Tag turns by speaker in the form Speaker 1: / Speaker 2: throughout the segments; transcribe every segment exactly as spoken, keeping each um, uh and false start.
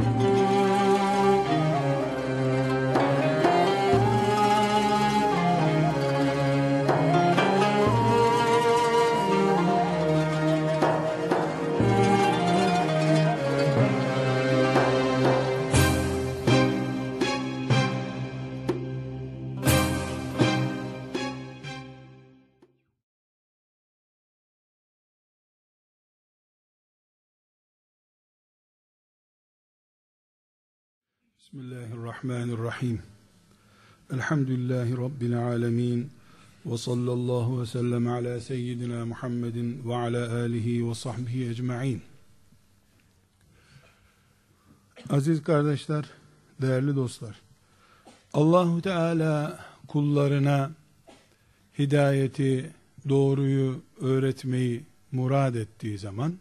Speaker 1: Bismillahirrahmanirrahim. Elhamdülillahi Rabbil alemin. Ve sallallahu ve sellem ala seyyidina Muhammedin ve ala alihi ve sahbihi ecma'in. Aziz kardeşler, değerli dostlar, Allahu Teala kullarına hidayeti, doğruyu öğretmeyi murad ettiği zaman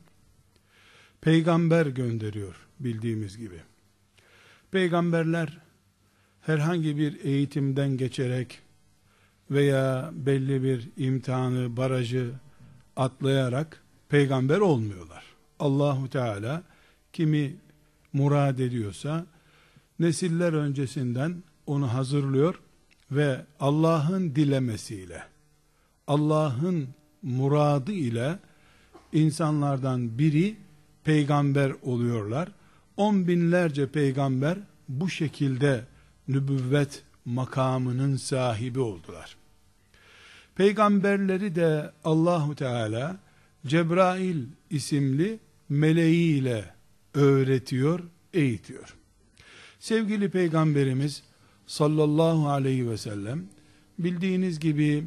Speaker 1: peygamber gönderiyor bildiğimiz gibi. Peygamberler herhangi bir eğitimden geçerek veya belli bir imtihanı, barajı atlayarak peygamber olmuyorlar. Allahu Teala kimi murad ediyorsa nesiller öncesinden onu hazırlıyor ve Allah'ın dilemesiyle, Allah'ın muradı ile insanlardan biri peygamber oluyorlar. On binlerce peygamber bu şekilde nübüvvet makamının sahibi oldular. Peygamberleri de Allahu Teala Cebrail isimli meleğiyle öğretiyor, eğitiyor. Sevgili Peygamberimiz sallallahu aleyhi ve sellem bildiğiniz gibi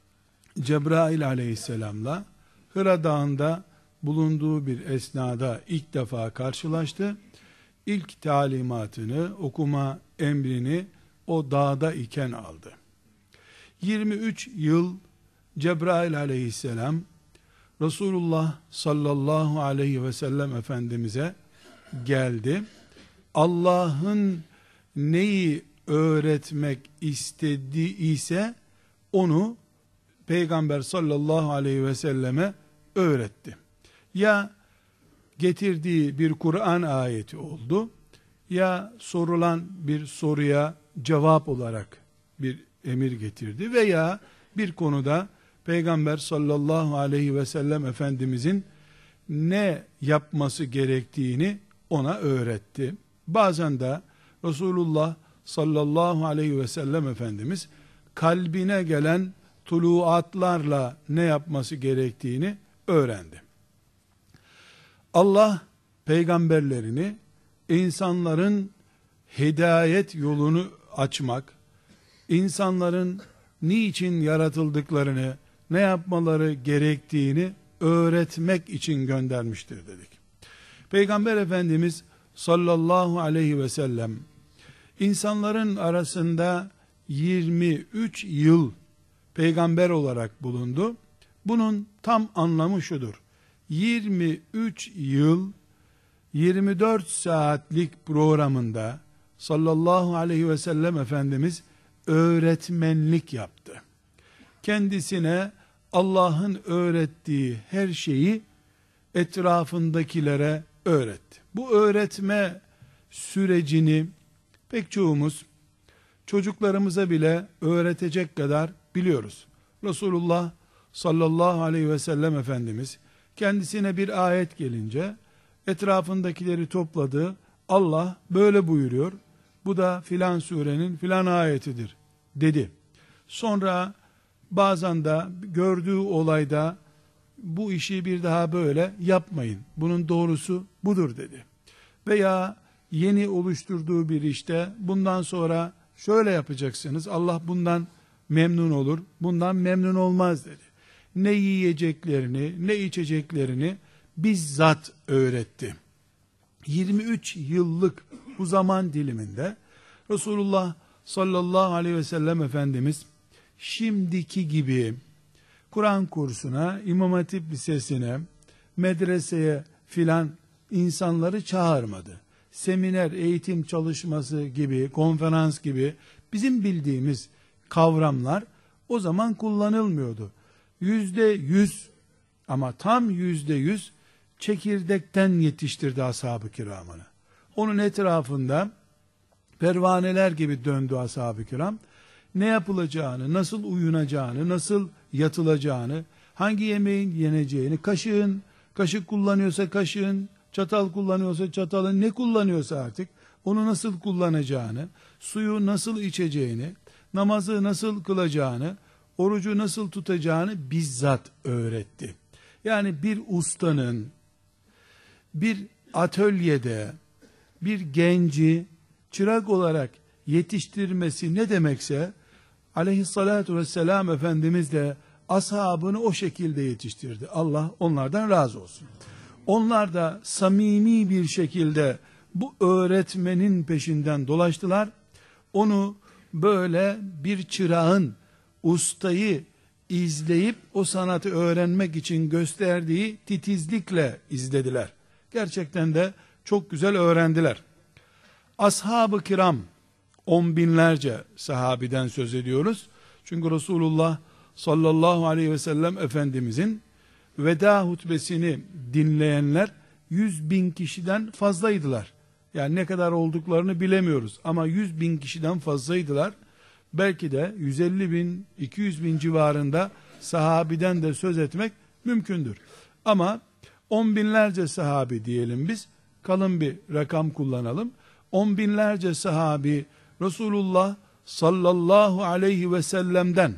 Speaker 1: Cebrail aleyhisselamla Hıra Dağı'nda bulunduğu bir esnada ilk defa karşılaştı. İlk talimatını, okuma emrini o dağda iken aldı. yirmi üç yıl Cebrail aleyhisselam Resulullah sallallahu aleyhi ve sellem Efendimiz'e geldi. Allah'ın neyi öğretmek istediği ise onu Peygamber sallallahu aleyhi ve selleme öğretti. Ya getirdiği bir Kur'an ayeti oldu, ya sorulan bir soruya cevap olarak bir emir getirdi veya bir konuda Peygamber sallallahu aleyhi ve sellem Efendimizin ne yapması gerektiğini ona öğretti. Bazen de Resulullah sallallahu aleyhi ve sellem Efendimiz kalbine gelen tuluatlarla ne yapması gerektiğini öğrendi. Allah peygamberlerini insanların hidayet yolunu açmak, insanların niçin yaratıldıklarını, ne yapmaları gerektiğini öğretmek için göndermiştir dedik. Peygamber Efendimiz sallallahu aleyhi ve sellem insanların arasında yirmi üç yıl peygamber olarak bulundu. Bunun tam anlamı şudur: yirmi üç yıl yirmi dört saatlik programında sallallahu aleyhi ve sellem Efendimiz öğretmenlik yaptı. Kendisine Allah'ın öğrettiği her şeyi etrafındakilere öğretti. Bu öğretme sürecini pek çoğumuz çocuklarımıza bile öğretecek kadar biliyoruz. Resulullah sallallahu aleyhi ve sellem Efendimiz kendisine bir ayet gelince etrafındakileri topladı. Allah böyle buyuruyor, bu da filan surenin filan ayetidir dedi. Sonra bazen de gördüğü olayda bu işi bir daha böyle yapmayın, bunun doğrusu budur dedi. Veya yeni oluşturduğu bir işte bundan sonra şöyle yapacaksınız, Allah bundan memnun olur, bundan memnun olmaz dedi. Ne yiyeceklerini, ne içeceklerini bizzat öğretti. yirmi üç yıllık bu zaman diliminde Resulullah sallallahu aleyhi ve sellem Efendimiz şimdiki gibi Kur'an kursuna, İmam Hatip Lisesi'ne, medreseye filan insanları çağırmadı. Seminer, eğitim çalışması gibi, konferans gibi bizim bildiğimiz kavramlar o zaman kullanılmıyordu. Yüzde yüz ama tam yüzde yüz çekirdekten yetiştirdi ashab-ı kiramını. Onun etrafında pervaneler gibi döndü ashab-ı kiram. Ne yapılacağını, nasıl uyunacağını, nasıl yatılacağını, hangi yemeğin yeneceğini, kaşığın, kaşık kullanıyorsa kaşığın, çatal kullanıyorsa çatalın, ne kullanıyorsa artık onu nasıl kullanacağını, suyu nasıl içeceğini, namazı nasıl kılacağını, orucu nasıl tutacağını bizzat öğretti. Yani bir ustanın bir atölyede bir genci çırak olarak yetiştirmesi ne demekse, aleyhissalatu vesselam Efendimiz de ashabını o şekilde yetiştirdi. Allah onlardan razı olsun. Onlar da samimi bir şekilde bu öğretmenin peşinden dolaştılar. Onu böyle bir çırağın ustayı izleyip o sanatı öğrenmek için gösterdiği titizlikle izlediler. Gerçekten de çok güzel öğrendiler. Ashab-ı kiram, on binlerce sahabiden söz ediyoruz. Çünkü Resulullah sallallahu aleyhi ve sellem Efendimizin veda hutbesini dinleyenler yüz bin kişiden fazlaydılar. Yani ne kadar olduklarını bilemiyoruz ama yüz bin kişiden fazlaydılar. Belki de yüz elli bin, iki yüz bin civarında sahabiden de söz etmek mümkündür. Ama on binlerce sahabi diyelim biz, kalın bir rakam kullanalım. On binlerce sahabi Resulullah sallallahu aleyhi ve sellem'den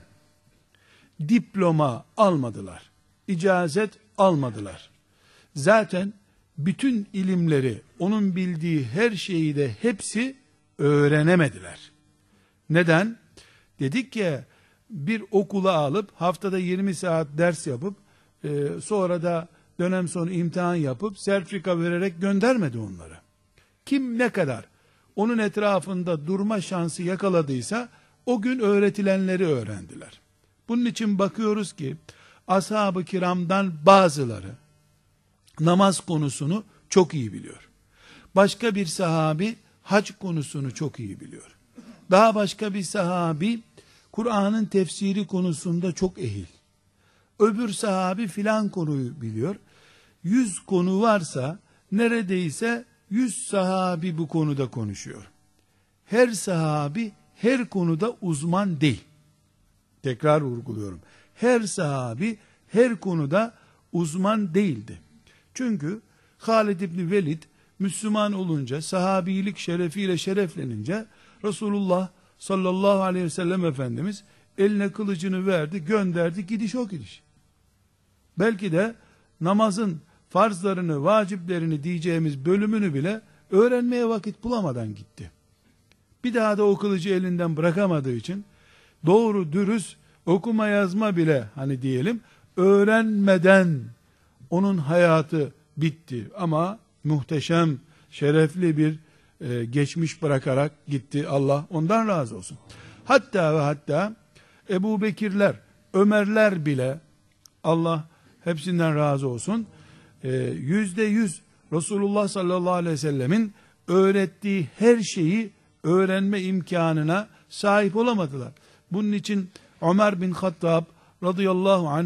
Speaker 1: diploma almadılar. İcazet almadılar. Zaten bütün ilimleri, onun bildiği her şeyi de hepsi öğrenemediler. Neden? Dedik ki bir okula alıp haftada yirmi saat ders yapıp e, sonra da dönem sonu imtihan yapıp sertifika vererek göndermedi onları. Kim ne kadar onun etrafında durma şansı yakaladıysa o gün öğretilenleri öğrendiler. Bunun için bakıyoruz ki ashab-ı kiramdan bazıları namaz konusunu çok iyi biliyor. Başka bir sahabi hac konusunu çok iyi biliyor. Daha başka bir sahabi Kur'an'ın tefsiri konusunda çok ehil. Öbür sahabi filan konuyu biliyor. Yüz konu varsa neredeyse yüz sahabi bu konuda konuşuyor. Her sahabi her konuda uzman değil. Tekrar vurguluyorum. Her sahabi her konuda uzman değildi. Çünkü Halid İbni Velid Müslüman olunca, sahabilik şerefiyle şereflenince Resulullah sallallahu aleyhi ve sellem Efendimiz eline kılıcını verdi, gönderdi, gidiş o gidiş. Belki de namazın farzlarını, vaciplerini diyeceğimiz bölümünü bile öğrenmeye vakit bulamadan gitti. Bir daha da o kılıcı elinden bırakamadığı için doğru dürüst okuma yazma bile hani diyelim öğrenmeden onun hayatı bitti. Ama muhteşem, şerefli bir e, geçmiş bırakarak gitti. Allah ondan razı olsun. Hatta ve hatta Ebu Bekirler, Ömerler bile Allah hepsinden razı olsun. Yüzde yüz Resulullah sallallahu aleyhi ve sellemin öğrettiği her şeyi öğrenme imkanına sahip olamadılar. Bunun için Ömer bin Hattab radıyallahu anh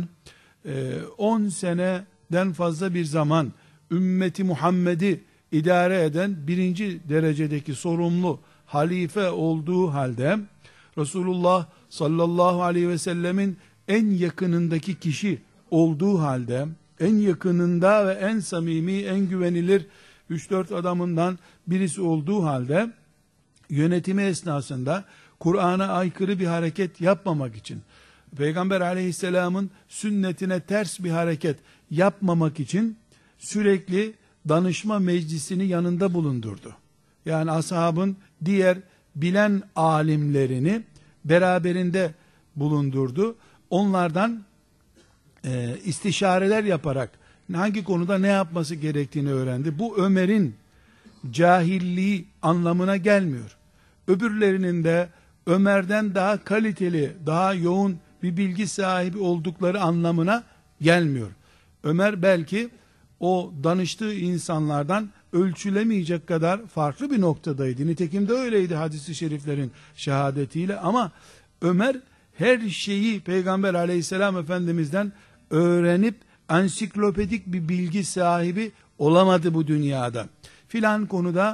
Speaker 1: on seneden fazla bir zaman ümmeti Muhammed'i idare eden birinci derecedeki sorumlu halife olduğu halde Resulullah sallallahu aleyhi ve sellemin en yakınındaki kişi olduğu halde, en yakınında ve en samimi, en güvenilir üç dört adamından birisi olduğu halde yönetimi esnasında Kur'an'a aykırı bir hareket yapmamak için, Peygamber aleyhisselamın sünnetine ters bir hareket yapmamak için sürekli danışma meclisini yanında bulundurdu. Yani ashabın diğer bilen alimlerini beraberinde bulundurdu. Onlardan e, istişareler yaparak hangi konuda ne yapması gerektiğini öğrendi. Bu Ömer'in cahilliği anlamına gelmiyor. Öbürlerinin de Ömer'den daha kaliteli, daha yoğun bir bilgi sahibi oldukları anlamına gelmiyor. Ömer belki o danıştığı insanlardan ölçülemeyecek kadar farklı bir noktadaydı. Nitekim de öyleydi hadis-i şeriflerin şehadetiyle. Ama Ömer her şeyi Peygamber aleyhisselam efendimizden öğrenip ansiklopedik bir bilgi sahibi olamadı bu dünyada. Filan konuda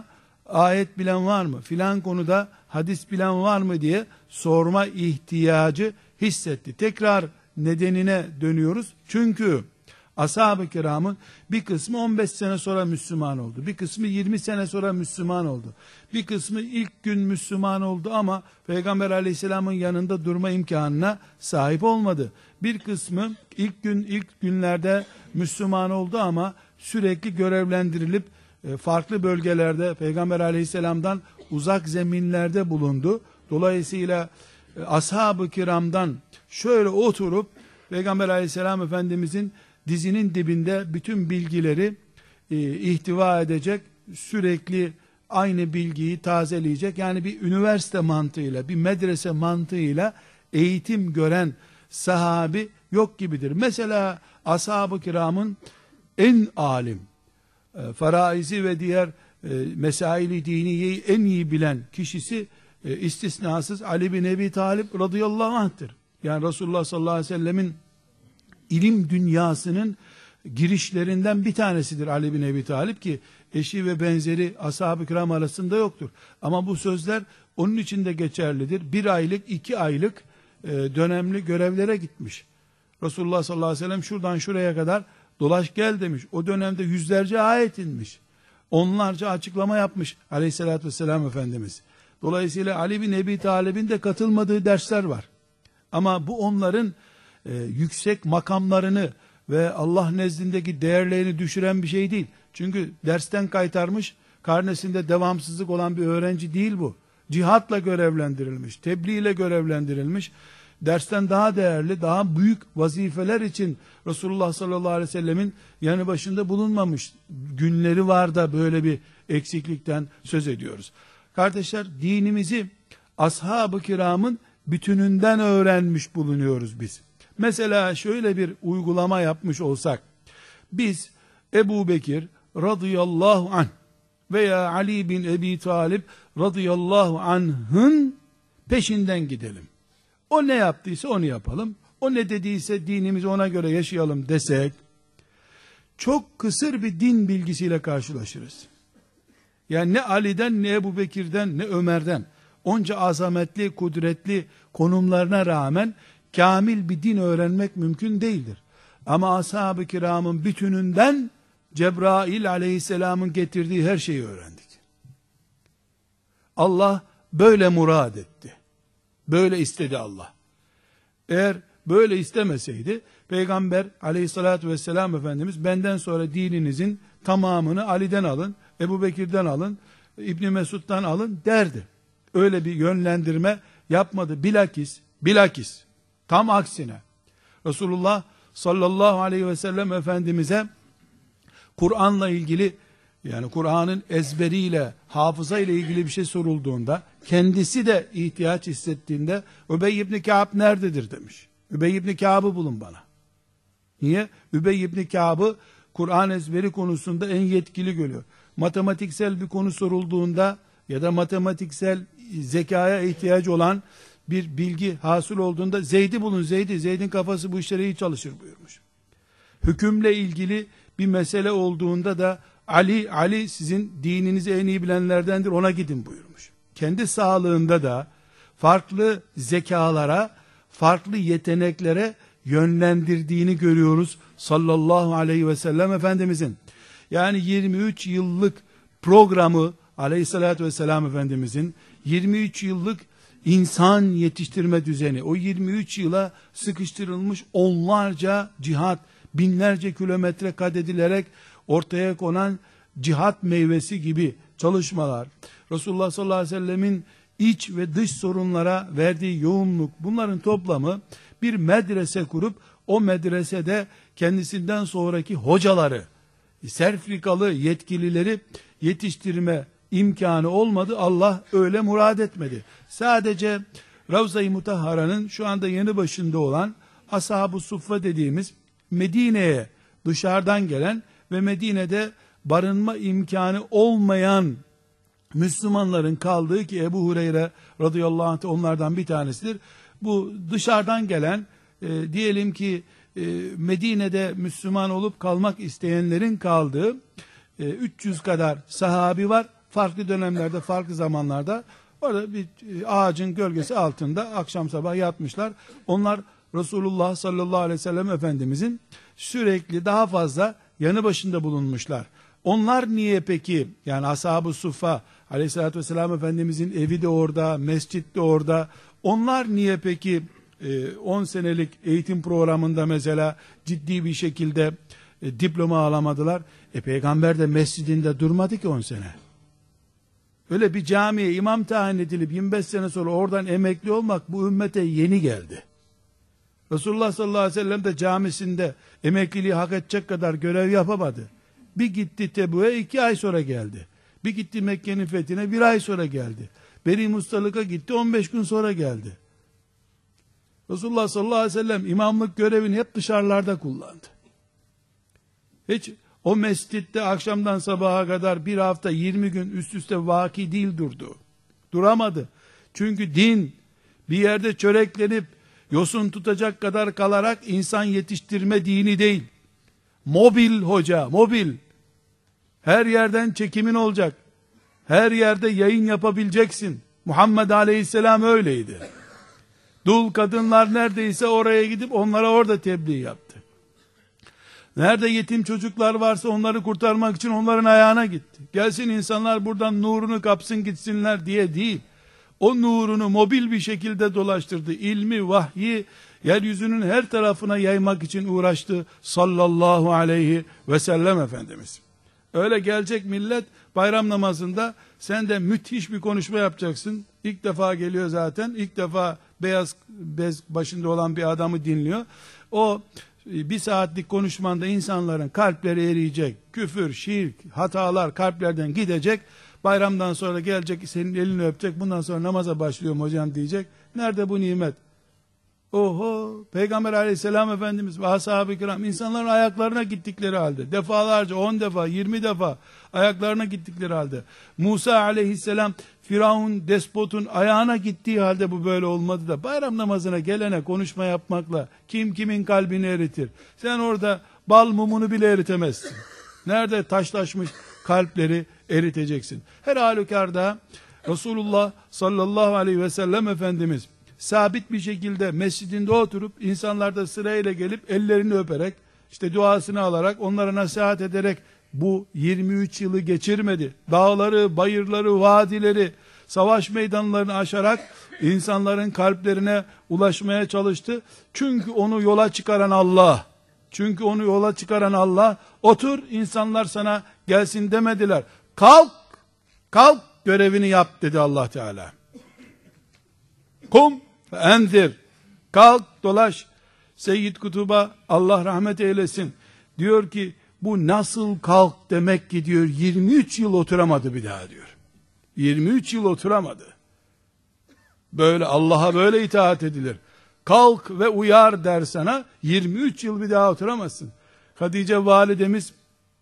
Speaker 1: ayet bilen var mı? Filan konuda hadis bilen var mı diye sorma ihtiyacı hissetti. Tekrar nedenine dönüyoruz. Çünkü ashab-ı kiramın bir kısmı on beş sene sonra Müslüman oldu. Bir kısmı yirmi sene sonra Müslüman oldu. Bir kısmı ilk gün Müslüman oldu ama Peygamber aleyhisselamın yanında durma imkanına sahip olmadı. Bir kısmı ilk gün ilk günlerde Müslüman oldu ama sürekli görevlendirilip farklı bölgelerde Peygamber aleyhisselamdan uzak zeminlerde bulundu. Dolayısıyla ashab-ı kiramdan şöyle oturup Peygamber aleyhisselam efendimizin dizinin dibinde bütün bilgileri e, ihtiva edecek, sürekli aynı bilgiyi tazeleyecek, yani bir üniversite mantığıyla, bir medrese mantığıyla eğitim gören sahabi yok gibidir. Mesela ashab-ı kiramın en alim, e, faraizi ve diğer e, mesaili diniyeyi en iyi bilen kişisi e, istisnasız Ali bin Ebi Talib radıyallahu anh'tır. Yani Resulullah sallallahu aleyhi ve sellemin ilim dünyasının girişlerinden bir tanesidir Ali bin Ebi Talib, ki eşi ve benzeri ashab-ı kiram arasında yoktur. Ama bu sözler onun için de geçerlidir. Bir aylık, iki aylık e, dönemli görevlere gitmiş. Resulullah sallallahu aleyhi ve sellem şuradan şuraya kadar dolaş gel demiş. O dönemde yüzlerce ayet inmiş. Onlarca açıklama yapmış aleyhissalatü vesselam Efendimiz. Dolayısıyla Ali bin Ebi Talib'in de katılmadığı dersler var. Ama bu onların e, yüksek makamlarını ve Allah nezdindeki değerlerini düşüren bir şey değil. Çünkü dersten kaytarmış, karnesinde devamsızlık olan bir öğrenci değil bu. Cihatla görevlendirilmiş, tebliğ ile görevlendirilmiş, dersten daha değerli, daha büyük vazifeler için Resulullah sallallahu aleyhi ve sellemin yanı başında bulunmamış günleri var da böyle bir eksiklikten söz ediyoruz. Kardeşler, dinimizi ashab-ı kiramın bütününden öğrenmiş bulunuyoruz biz. Mesela şöyle bir uygulama yapmış olsak, biz Ebu Bekir radıyallahu anh veya Ali bin Ebi Talib radıyallahu anh'ın peşinden gidelim. O ne yaptıysa onu yapalım. O ne dediyse dinimizi ona göre yaşayalım desek, çok kısır bir din bilgisiyle karşılaşırız. Yani ne Ali'den, ne Ebu Bekir'den, ne Ömer'den, onca azametli, kudretli konumlarına rağmen kamil bir din öğrenmek mümkün değildir. Ama ashab-ı kiramın bütününden Cebrail aleyhisselamın getirdiği her şeyi öğrendik. Allah böyle murad etti. Böyle istedi Allah. Eğer böyle istemeseydi, Peygamber aleyhissalatü vesselam Efendimiz benden sonra dininizin tamamını Ali'den alın, Ebu Bekir'den alın, İbni Mesud'dan alın derdi. Öyle bir yönlendirme yapmadı. Bilakis, bilakis tam aksine Resulullah sallallahu aleyhi ve sellem Efendimiz'e Kur'an'la ilgili, yani Kur'an'ın ezberiyle, hafıza ile ilgili bir şey sorulduğunda, kendisi de ihtiyaç hissettiğinde Übey ibn Ka'b nerededir demiş. Übey ibn Ka'b'ı bulun bana. Niye? Übey ibn Ka'b'ı Kur'an ezberi konusunda en yetkili görüyor. Matematiksel bir konu sorulduğunda ya da matematiksel zekaya ihtiyacı olan bir bilgi hasıl olduğunda Zeyd'i bulun, Zeyd'i, Zeyd'in kafası bu işlere iyi çalışır buyurmuş. Hükümle ilgili bir mesele olduğunda da Ali, Ali sizin dininizi en iyi bilenlerdendir, ona gidin buyurmuş. Kendi sağlığında da farklı zekalara, farklı yeteneklere yönlendirdiğini görüyoruz sallallahu aleyhi ve sellem Efendimizin. Yani yirmi üç yıllık programı aleyhissalatü vesselam Efendimizin, yirmi üç yıllık insan yetiştirme düzeni, o yirmi üç yıla sıkıştırılmış onlarca cihat, binlerce kilometre kat edilerek ortaya konan cihat meyvesi gibi çalışmalar, Resulullah sallallahu aleyhi ve sellemin iç ve dış sorunlara verdiği yoğunluk, bunların toplamı bir medrese kurup o medresede kendisinden sonraki hocaları, sertifikalı yetkilileri yetiştirme imkanı olmadı. Allah öyle murad etmedi. Sadece Ravza-i Mutahhara'nın şu anda yanı başında olan Ashab-ı Suffa dediğimiz Medine'ye dışarıdan gelen ve Medine'de barınma imkanı olmayan Müslümanların kaldığı, ki Ebu Hureyre radıyallahu anh onlardan bir tanesidir. Bu dışarıdan gelen e, diyelim ki e, Medine'de Müslüman olup kalmak isteyenlerin kaldığı e, üç yüz kadar sahabi var. farklı dönemlerde, farklı zamanlarda orada bir ağacın gölgesi altında akşam sabah yatmışlar. Onlar Resulullah sallallahu aleyhi ve sellem Efendimizin sürekli daha fazla yanı başında bulunmuşlar. Onlar niye peki, yani Ashab-ı Suffa aleyhissalatü vesselam Efendimizin evi de orada, mescit de orada, onlar niye peki on senelik eğitim programında mesela ciddi bir şekilde e, diploma alamadılar? E peygamber de mescidinde durmadı ki on sene. Öyle bir camiye imam tayin edilip yirmi beş sene sonra oradan emekli olmak bu ümmete yeni geldi. Resulullah sallallahu aleyhi ve sellem de camisinde emekliliği hak edecek kadar görev yapamadı. Bir gitti Tebuk'a iki ay sonra geldi. Bir gitti Mekke'nin fethine bir ay sonra geldi. Beni Mustalık'a gitti on beş gün sonra geldi. Resulullah sallallahu aleyhi ve sellem imamlık görevini hep dışarılarda kullandı. Hiç o mescitte akşamdan sabaha kadar bir hafta yirmi gün üst üste vaki değil durdu. Duramadı. Çünkü din bir yerde çöreklenip yosun tutacak kadar kalarak insan yetiştirme dini değil. Mobil hoca, mobil. Her yerden çekimin olacak. Her yerde yayın yapabileceksin. Muhammed Aleyhisselam öyleydi. Dul kadınlar neredeyse oraya gidip onlara orada tebliğ yaptı. Nerede yetim çocuklar varsa onları kurtarmak için onların ayağına gitti. Gelsin insanlar buradan nurunu kapsın gitsinler diye değil. O nurunu mobil bir şekilde dolaştırdı. İlmi, vahyi yeryüzünün her tarafına yaymak için uğraştı sallallahu aleyhi ve sellem Efendimiz. Öyle gelecek millet bayram namazında sen de müthiş bir konuşma yapacaksın. İlk defa geliyor zaten. İlk defa beyaz bez başında olan bir adamı dinliyor. O bir saatlik konuşmanda insanların kalpleri eriyecek. Küfür, şirk, hatalar kalplerden gidecek. Bayramdan sonra gelecek, senin elini öpecek. Bundan sonra namaza başlıyorum hocam diyecek. Nerede bu nimet? Oho, Peygamber aleyhisselam Efendimiz ve ashab-ı kiram insanların ayaklarına gittikleri halde, defalarca, on defa, yirmi defa ayaklarına gittikleri halde, Musa aleyhisselam Firavun despotun ayağına gittiği halde bu böyle olmadı da bayram namazına gelene konuşma yapmakla kim kimin kalbini eritir? Sen orada bal mumunu bile eritemezsin. Nerede taşlaşmış kalpleri eriteceksin? Her halükarda Resulullah sallallahu aleyhi ve sellem Efendimiz sabit bir şekilde mescidinde oturup insanlar da sırayla gelip ellerini öperek işte duasını alarak onlara nasihat ederek bu yirmi üç yılı geçirmedi. Dağları, bayırları, vadileri, savaş meydanlarını aşarak insanların kalplerine ulaşmaya çalıştı. Çünkü onu yola çıkaran Allah. Çünkü onu yola çıkaran Allah. Otur, insanlar sana gelsin demediler. Kalk, kalk görevini yap dedi Allah Teala. Kum enzir. Kalk dolaş. Seyyid Kutub'a Allah rahmet eylesin. Diyor ki bu nasıl kalk demek ki diyor yirmi üç yıl oturamadı bir daha diyor. yirmi üç yıl oturamadı. Böyle Allah'a böyle itaat edilir. Kalk ve uyar der sana yirmi üç yıl bir daha oturamazsın. Hatice validemiz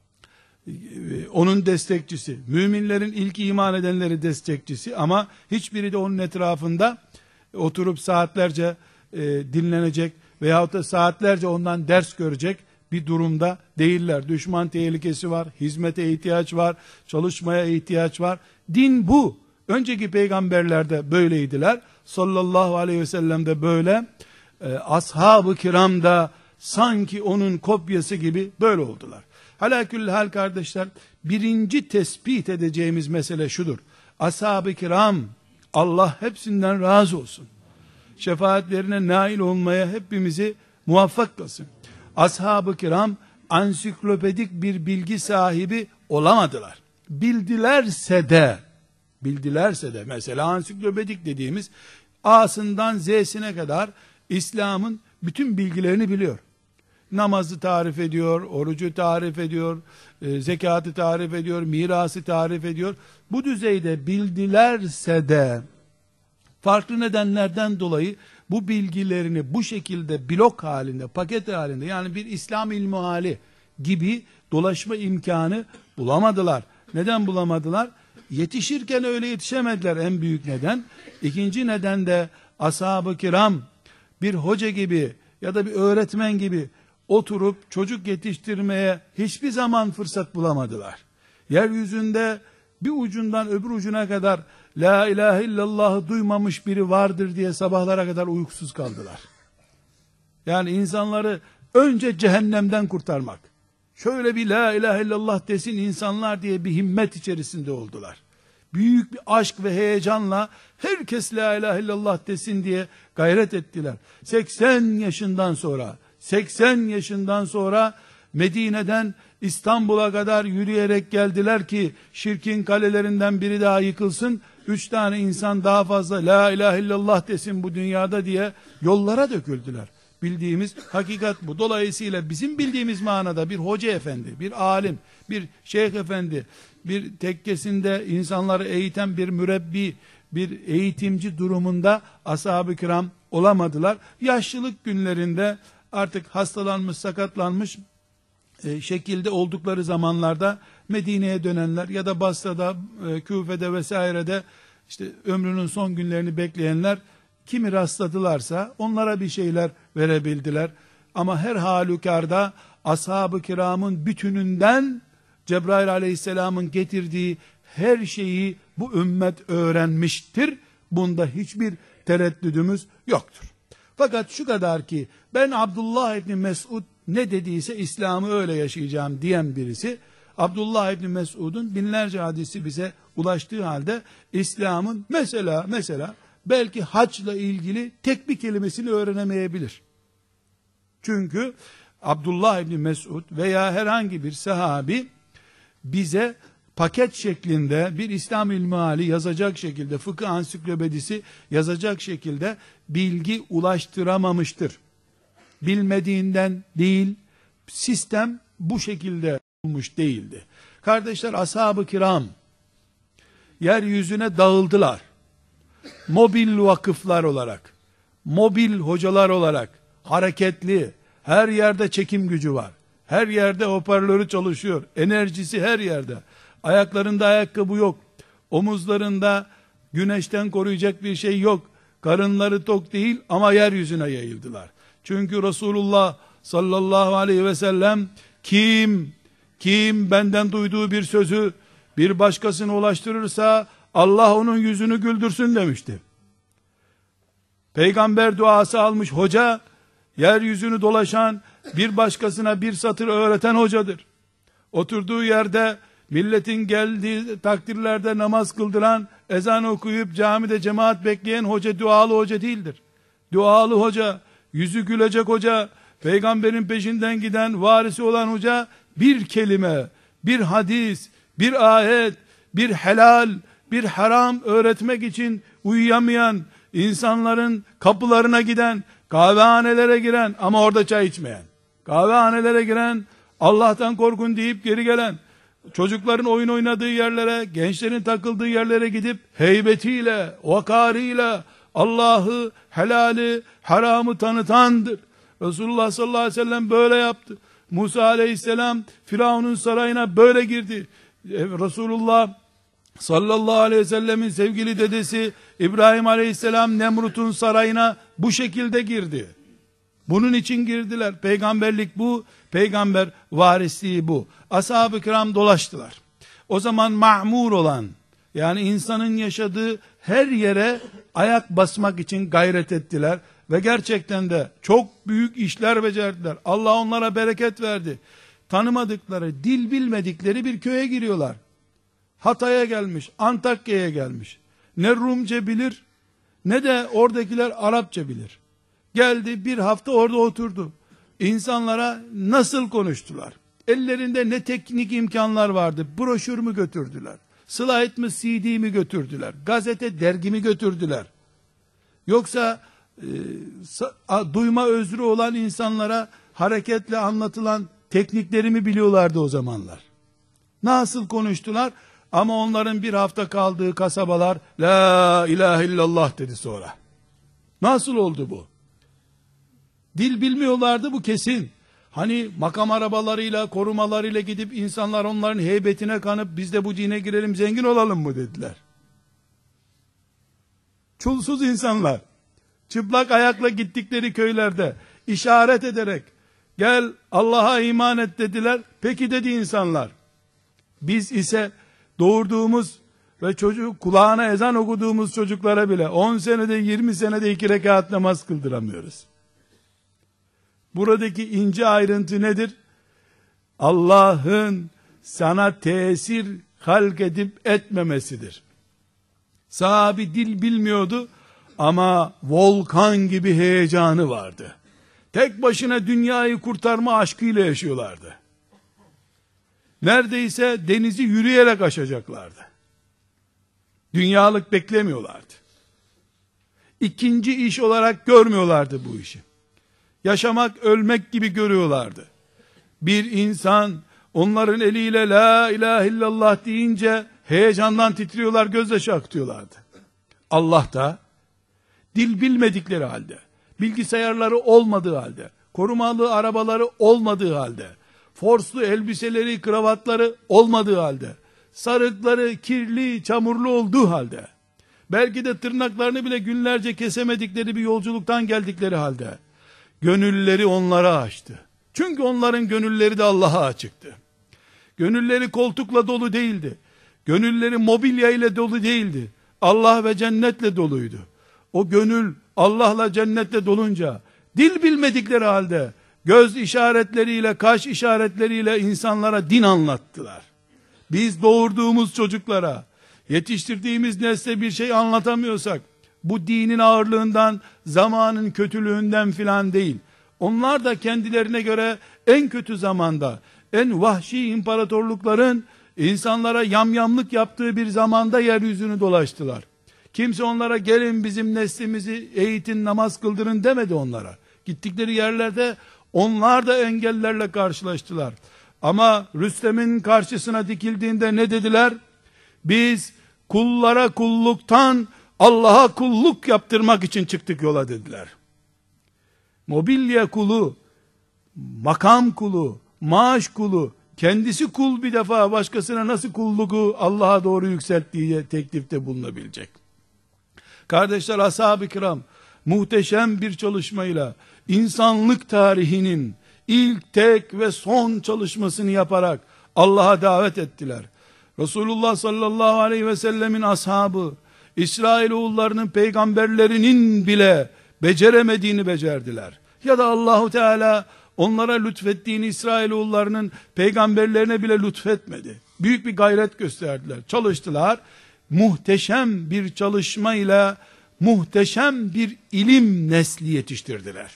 Speaker 1: onun destekçisi. Müminlerin ilk iman edenleri destekçisi ama hiçbiri de onun etrafında oturup saatlerce e, dinlenecek veyahut da saatlerce ondan ders görecek bir durumda değiller. Düşman tehlikesi var, hizmete ihtiyaç var, çalışmaya ihtiyaç var. Din bu. Önceki peygamberler de böyleydiler. Sallallahu aleyhi ve sellem de böyle. E, ashab-ı kiram da sanki onun kopyası gibi böyle oldular. Halaküllhal kardeşler, birinci tespit edeceğimiz mesele şudur. Ashab-ı kiram, Allah hepsinden razı olsun. Şefaatlerine nail olmaya hepimizi muvaffak kılsın. Ashab-ı kiram ansiklopedik bir bilgi sahibi olamadılar. Bildilerse de, bildilerse de mesela ansiklopedik dediğimiz A'sından Z'sine kadar İslam'ın bütün bilgilerini biliyor. Namazı tarif ediyor, orucu tarif ediyor, e, zekatı tarif ediyor, mirası tarif ediyor. Bu düzeyde bildilerse de farklı nedenlerden dolayı bu bilgilerini bu şekilde blok halinde, paket halinde yani bir İslam ilmihali gibi dolaşma imkanı bulamadılar. Neden bulamadılar? Yetişirken öyle yetişemediler en büyük neden. İkinci neden de ashab-ı kiram bir hoca gibi ya da bir öğretmen gibi oturup çocuk yetiştirmeye hiçbir zaman fırsat bulamadılar. Yeryüzünde bir ucundan öbür ucuna kadar la ilahe illallah'ı duymamış biri vardır diye sabahlara kadar uykusuz kaldılar. Yani insanları önce cehennemden kurtarmak, şöyle bir la ilahe illallah desin insanlar diye bir himmet içerisinde oldular. Büyük bir aşk ve heyecanla herkes la ilahe illallah desin diye gayret ettiler. seksen yaşından sonra, seksen yaşından sonra Medine'den İstanbul'a kadar yürüyerek geldiler ki şirkin kalelerinden biri daha yıkılsın, üç tane insan daha fazla la ilahe illallah desin bu dünyada diye yollara döküldüler. Bildiğimiz hakikat bu. Dolayısıyla bizim bildiğimiz manada bir hoca efendi, bir alim, bir şeyh efendi, bir tekkesinde insanları eğiten bir mürebbi, bir eğitimci durumunda ashab-ı kiram olamadılar. Yaşlılık günlerinde artık hastalanmış, sakatlanmış e, şekilde oldukları zamanlarda Medine'ye dönenler ya da Basra'da, e, Küfe'de vesairede işte ömrünün son günlerini bekleyenler kimi rastladılarsa onlara bir şeyler verebildiler. Ama her halükarda ashab-ı kiramın bütününden Cebrail aleyhisselamın getirdiği her şeyi bu ümmet öğrenmiştir. Bunda hiçbir tereddüdümüz yoktur. Fakat şu kadar ki ben Abdullah İbni Mesud ne dediyse İslam'ı öyle yaşayacağım diyen birisi, Abdullah İbni Mesud'un binlerce hadisi bize ulaştığı halde İslam'ın mesela mesela belki haçla ilgili tek bir kelimesini öğrenemeyebilir. Çünkü Abdullah İbni Mesud veya herhangi bir sahabi bize paket şeklinde bir İslam ilmihali yazacak şekilde, fıkıh ansiklopedisi yazacak şekilde bilgi ulaştıramamıştır. Bilmediğinden değil, sistem bu şekilde olmuş değildi. Kardeşler, ashab-ı kiram yeryüzüne dağıldılar. Mobil vakıflar olarak, mobil hocalar olarak, hareketli, her yerde çekim gücü var. Her yerde hoparlörü çalışıyor. Enerjisi her yerde. Ayaklarında ayakkabı yok. Omuzlarında güneşten koruyacak bir şey yok. Karınları tok değil ama yeryüzüne yayıldılar. Çünkü Resulullah sallallahu aleyhi ve sellem kim, kim benden duyduğu bir sözü bir başkasına ulaştırırsa Allah onun yüzünü güldürsün demişti. Peygamber duası almış hoca, yeryüzünü dolaşan, bir başkasına bir satır öğreten hocadır. Oturduğu yerde milletin geldiği takdirlerde namaz kıldıran, ezan okuyup camide cemaat bekleyen hoca dualı hoca değildir. Dualı hoca, yüzü gülecek hoca, peygamberin peşinden giden, varisi olan hoca, bir kelime, bir hadis, bir ayet, bir helal, bir haram öğretmek için uyuyamayan, insanların kapılarına giden, kahvehanelere giren ama orada çay içmeyen, kahvehanelere giren, Allah'tan korkun deyip geri gelen, çocukların oyun oynadığı yerlere, gençlerin takıldığı yerlere gidip heybetiyle, vakarıyla Allah'ı, helali, haramı tanıtandır. Resulullah sallallahu aleyhi ve sellem böyle yaptı. Musa aleyhisselam Firavun'un sarayına böyle girdi. Resulullah sallallahu aleyhi ve sellemin sevgili dedesi İbrahim aleyhisselam Nemrut'un sarayına bu şekilde girdi. Bunun için girdiler. Peygamberlik bu, peygamber varisliği bu. Ashab-ı kiram dolaştılar. O zaman ma'mur olan, yani insanın yaşadığı her yere ayak basmak için gayret ettiler ve gerçekten de çok büyük işler becerdiler. Allah onlara bereket verdi. Tanımadıkları, dil bilmedikleri bir köye giriyorlar. Hatay'a gelmiş, Antakya'ya gelmiş. Ne Rumce bilir, ne de oradakiler Arapça bilir. Geldi, bir hafta orada oturdu. İnsanlara nasıl konuştular? Ellerinde ne teknik imkanlar vardı? Broşür mü götürdüler? Slide mı, C D mi götürdüler? Gazete, dergi mi götürdüler? Yoksa e, duyma özrü olan insanlara hareketle anlatılan teknikleri mi biliyorlardı o zamanlar? Nasıl konuştular? Ama onların bir hafta kaldığı kasabalar la ilahe illallah dedi sonra. Nasıl oldu bu? Dil bilmiyorlardı, bu kesin. Hani makam arabalarıyla, korumalarıyla gidip insanlar onların heybetine kanıp biz de bu dine girelim, zengin olalım mı dediler. Çulsuz insanlar, çıplak ayakla gittikleri köylerde işaret ederek gel Allah'a iman et dediler. Peki dedi insanlar. Biz ise doğurduğumuz ve çocuk kulağına ezan okuduğumuz çocuklara bile on senede yirmi senede iki rekat namaz kıldıramıyoruz. Buradaki ince ayrıntı nedir? Allah'ın sana tesir halk edip etmemesidir. Sahabi dil bilmiyordu ama volkan gibi heyecanı vardı. Tek başına dünyayı kurtarma aşkıyla yaşıyorlardı. Neredeyse denizi yürüyerek aşacaklardı. Dünyalık beklemiyorlardı. İkinci iş olarak görmüyorlardı bu işi. Yaşamak, ölmek gibi görüyorlardı. Bir insan onların eliyle la ilahe illallah deyince heyecandan titriyorlar, gözyaşı akıtıyorlardı. Allah da dil bilmedikleri halde, bilgisayarları olmadığı halde, korumalı arabaları olmadığı halde, forslu elbiseleri, kravatları olmadığı halde, sarıkları kirli, çamurlu olduğu halde, belki de tırnaklarını bile günlerce kesemedikleri bir yolculuktan geldikleri halde, gönülleri onlara açtı. Çünkü onların gönülleri de Allah'a açıktı. Gönülleri koltukla dolu değildi. Gönülleri mobilya ile dolu değildi. Allah ve cennetle doluydu. O gönül Allah'la cennetle dolunca, dil bilmedikleri halde, göz işaretleriyle, kaş işaretleriyle insanlara din anlattılar. Biz doğurduğumuz çocuklara, yetiştirdiğimiz nesle bir şey anlatamıyorsak, bu dinin ağırlığından, zamanın kötülüğünden filan değil. Onlar da kendilerine göre en kötü zamanda, en vahşi imparatorlukların insanlara yamyamlık yaptığı bir zamanda yeryüzünü dolaştılar. Kimse onlara gelin bizim neslimizi eğitin, namaz kıldırın demedi onlara. Gittikleri yerlerde onlar da engellerle karşılaştılar. Ama Rüstem'in karşısına dikildiğinde ne dediler? Biz kullara kulluktan Allah'a kulluk yaptırmak için çıktık yola dediler. Mobilya kulu, makam kulu, maaş kulu, kendisi kul bir defa, başkasına nasıl kulluğu Allah'a doğru yükselttiği teklifte bulunabilecek. Kardeşler, ashab-ı kiram muhteşem bir çalışmayla insanlık tarihinin ilk, tek ve son çalışmasını yaparak Allah'a davet ettiler. Resulullah sallallahu aleyhi ve sellemin ashabı, İsrailoğullarının peygamberlerinin bile beceremediğini becerdiler. Ya da Allahu Teala onlara lütfettiğini İsrailoğullarının peygamberlerine bile lütfetmedi. Büyük bir gayret gösterdiler, çalıştılar. Muhteşem bir çalışmayla muhteşem bir ilim nesli yetiştirdiler.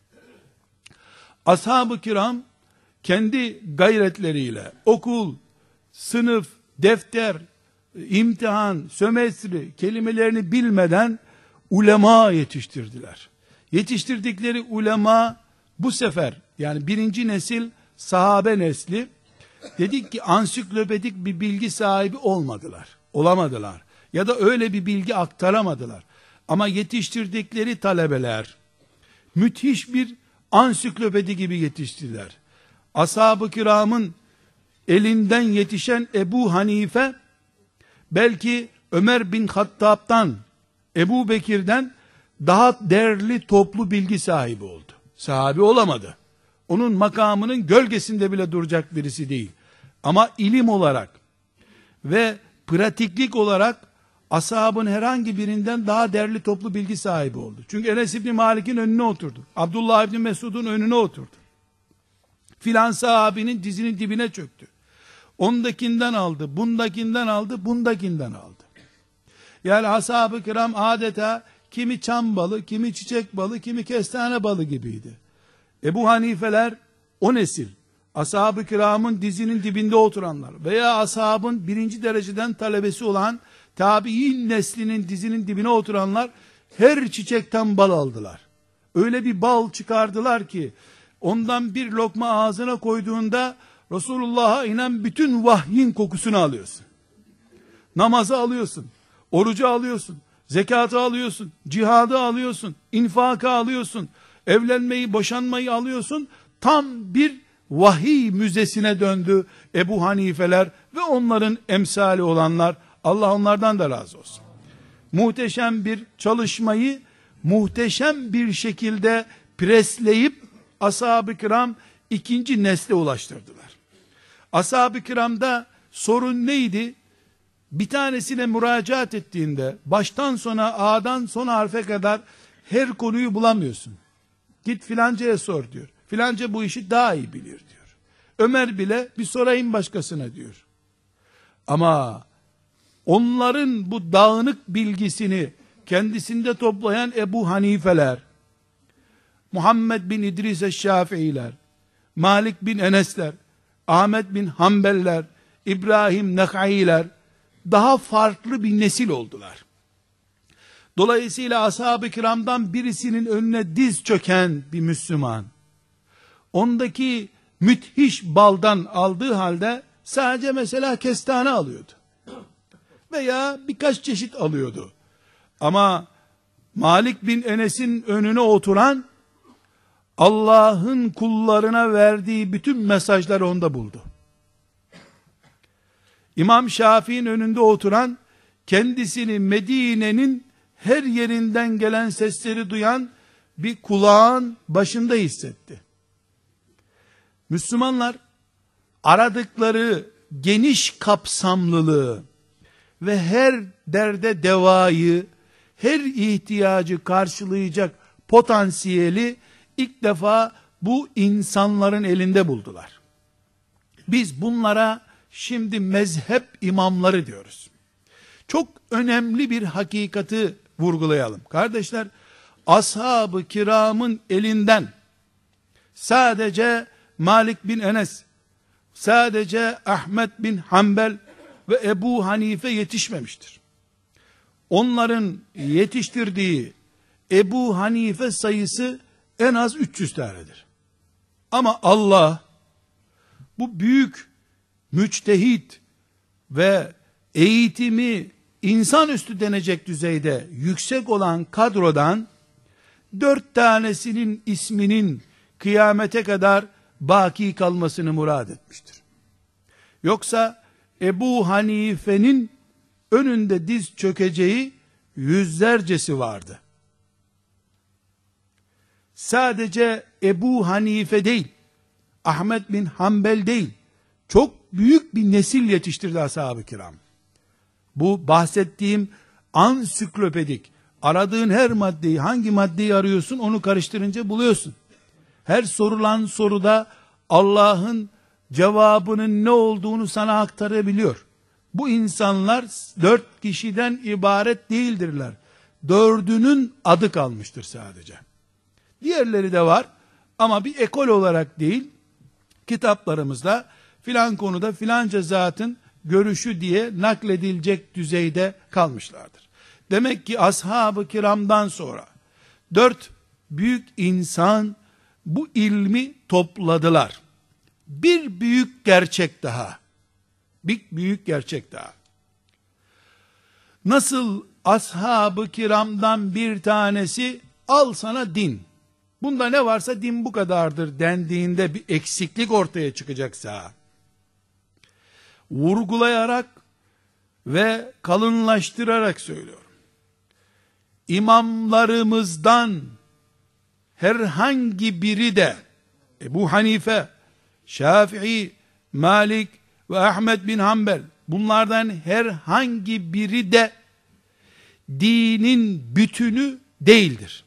Speaker 1: Ashab-ı kiram kendi gayretleriyle okul, sınıf, defter, imtihan, sömestri kelimelerini bilmeden ulema yetiştirdiler. Yetiştirdikleri ulema bu sefer, yani birinci nesil sahabe nesli, dedik ki ansiklopedik bir bilgi sahibi olmadılar, olamadılar. Ya da öyle bir bilgi aktaramadılar. Ama yetiştirdikleri talebeler müthiş bir ansiklopedi gibi yetiştirdiler. Ashab-ı kiramın elinden yetişen Ebu Hanife, belki Ömer bin Hattab'dan, Ebu Bekir'den daha değerli toplu bilgi sahibi oldu. Sahabi olamadı. Onun makamının gölgesinde bile duracak birisi değil. Ama ilim olarak ve pratiklik olarak ashabın herhangi birinden daha değerli toplu bilgi sahibi oldu. Çünkü Enes İbni Malik'in önüne oturdu. Abdullah İbni Mesud'un önüne oturdu. Filan sahabinin dizinin dibine çöktü. Ondakinden aldı, bundakinden aldı, bundakinden aldı. Yani ashab-ı kiram adeta kimi çam balı, kimi çiçek balı, kimi kestane balı gibiydi. Ebu Hanifeler o nesil, ashab-ı kiramın dizinin dibinde oturanlar veya ashabın birinci dereceden talebesi olan tabi'in neslinin dizinin dibine oturanlar her çiçekten bal aldılar. Öyle bir bal çıkardılar ki ondan bir lokma ağzına koyduğunda Resulullah'a inen bütün vahyin kokusunu alıyorsun. Namazı alıyorsun, orucu alıyorsun, zekatı alıyorsun, cihadı alıyorsun, infakı alıyorsun, evlenmeyi, boşanmayı alıyorsun. Tam bir vahiy müzesine döndü Ebu Hanifeler ve onların emsali olanlar. Allah onlardan da razı olsun. Muhteşem bir çalışmayı muhteşem bir şekilde presleyip ashab-ı kiram ikinci nesle ulaştırdılar. Ashab-ı kiramda sorun neydi? bir tanesine müracaat ettiğinde baştan sona A'dan son harfe kadar her konuyu bulamıyorsun. Git filancaya sor diyor. Filanca bu işi daha iyi bilir diyor. Ömer bile bir sorayım başkasına diyor. Ama onların bu dağınık bilgisini kendisinde toplayan Ebu Hanifeler, Muhammed bin İdris eş-Şafiiler, Malik bin Enesler, Ahmet bin Hanbeller, İbrahim Nekailer daha farklı bir nesil oldular. Dolayısıyla ashab-ı kiramdan birisinin önüne diz çöken bir Müslüman, ondaki müthiş baldan aldığı halde sadece mesela kestane alıyordu. Veya birkaç çeşit alıyordu. Ama Malik bin Enes'in önüne oturan, Allah'ın kullarına verdiği bütün mesajları onda buldu. İmam Şafii'nin önünde oturan, kendisini Medine'nin her yerinden gelen sesleri duyan bir kulağın başında hissetti. Müslümanlar aradıkları geniş kapsamlılığı ve her derde devayı, her ihtiyacı karşılayacak potansiyeli ilk defa bu insanların elinde buldular. Biz bunlara şimdi mezhep imamları diyoruz. Çok önemli bir hakikati vurgulayalım. Kardeşler, ashab-ı kiramın elinden sadece Malik bin Enes, sadece Ahmet bin Hanbel ve Ebu Hanife yetişmemiştir. Onların yetiştirdiği Ebu Hanife sayısı en az üç yüz tanedir. Ama Allah bu büyük müçtehit ve eğitimi insanüstü denecek düzeyde yüksek olan kadrodan dört tanesinin isminin kıyamete kadar baki kalmasını murad etmiştir. Yoksa Ebu Hanife'nin önünde diz çökeceği yüzlercesi vardı. Sadece Ebu Hanife değil, Ahmet bin Hanbel değil, çok büyük bir nesil yetiştirdi ashab-ı kiram. Bu bahsettiğim ansiklopedik, aradığın her maddeyi, hangi maddeyi arıyorsun onu karıştırınca buluyorsun. Her sorulan soruda Allah'ın cevabının ne olduğunu sana aktarabiliyor. Bu insanlar dört kişiden ibaret değildirler. Dördünün adı kalmıştır sadece. Diğerleri de var ama bir ekol olarak değil, kitaplarımızda filan konuda filanca zatın görüşü diye nakledilecek düzeyde kalmışlardır. Demek ki ashab-ı kiramdan sonra dört büyük insan bu ilmi topladılar. Bir büyük gerçek daha. Bir büyük gerçek daha. Nasıl ashab-ı kiramdan bir tanesi al sana din, bunda ne varsa din bu kadardır dendiğinde bir eksiklik ortaya çıkacaksa, vurgulayarak ve kalınlaştırarak söylüyorum. İmamlarımızdan herhangi biri de Ebu Hanife, Şafii, Malik ve Ahmet bin Hanbel, bunlardan herhangi biri de dinin bütünü değildir.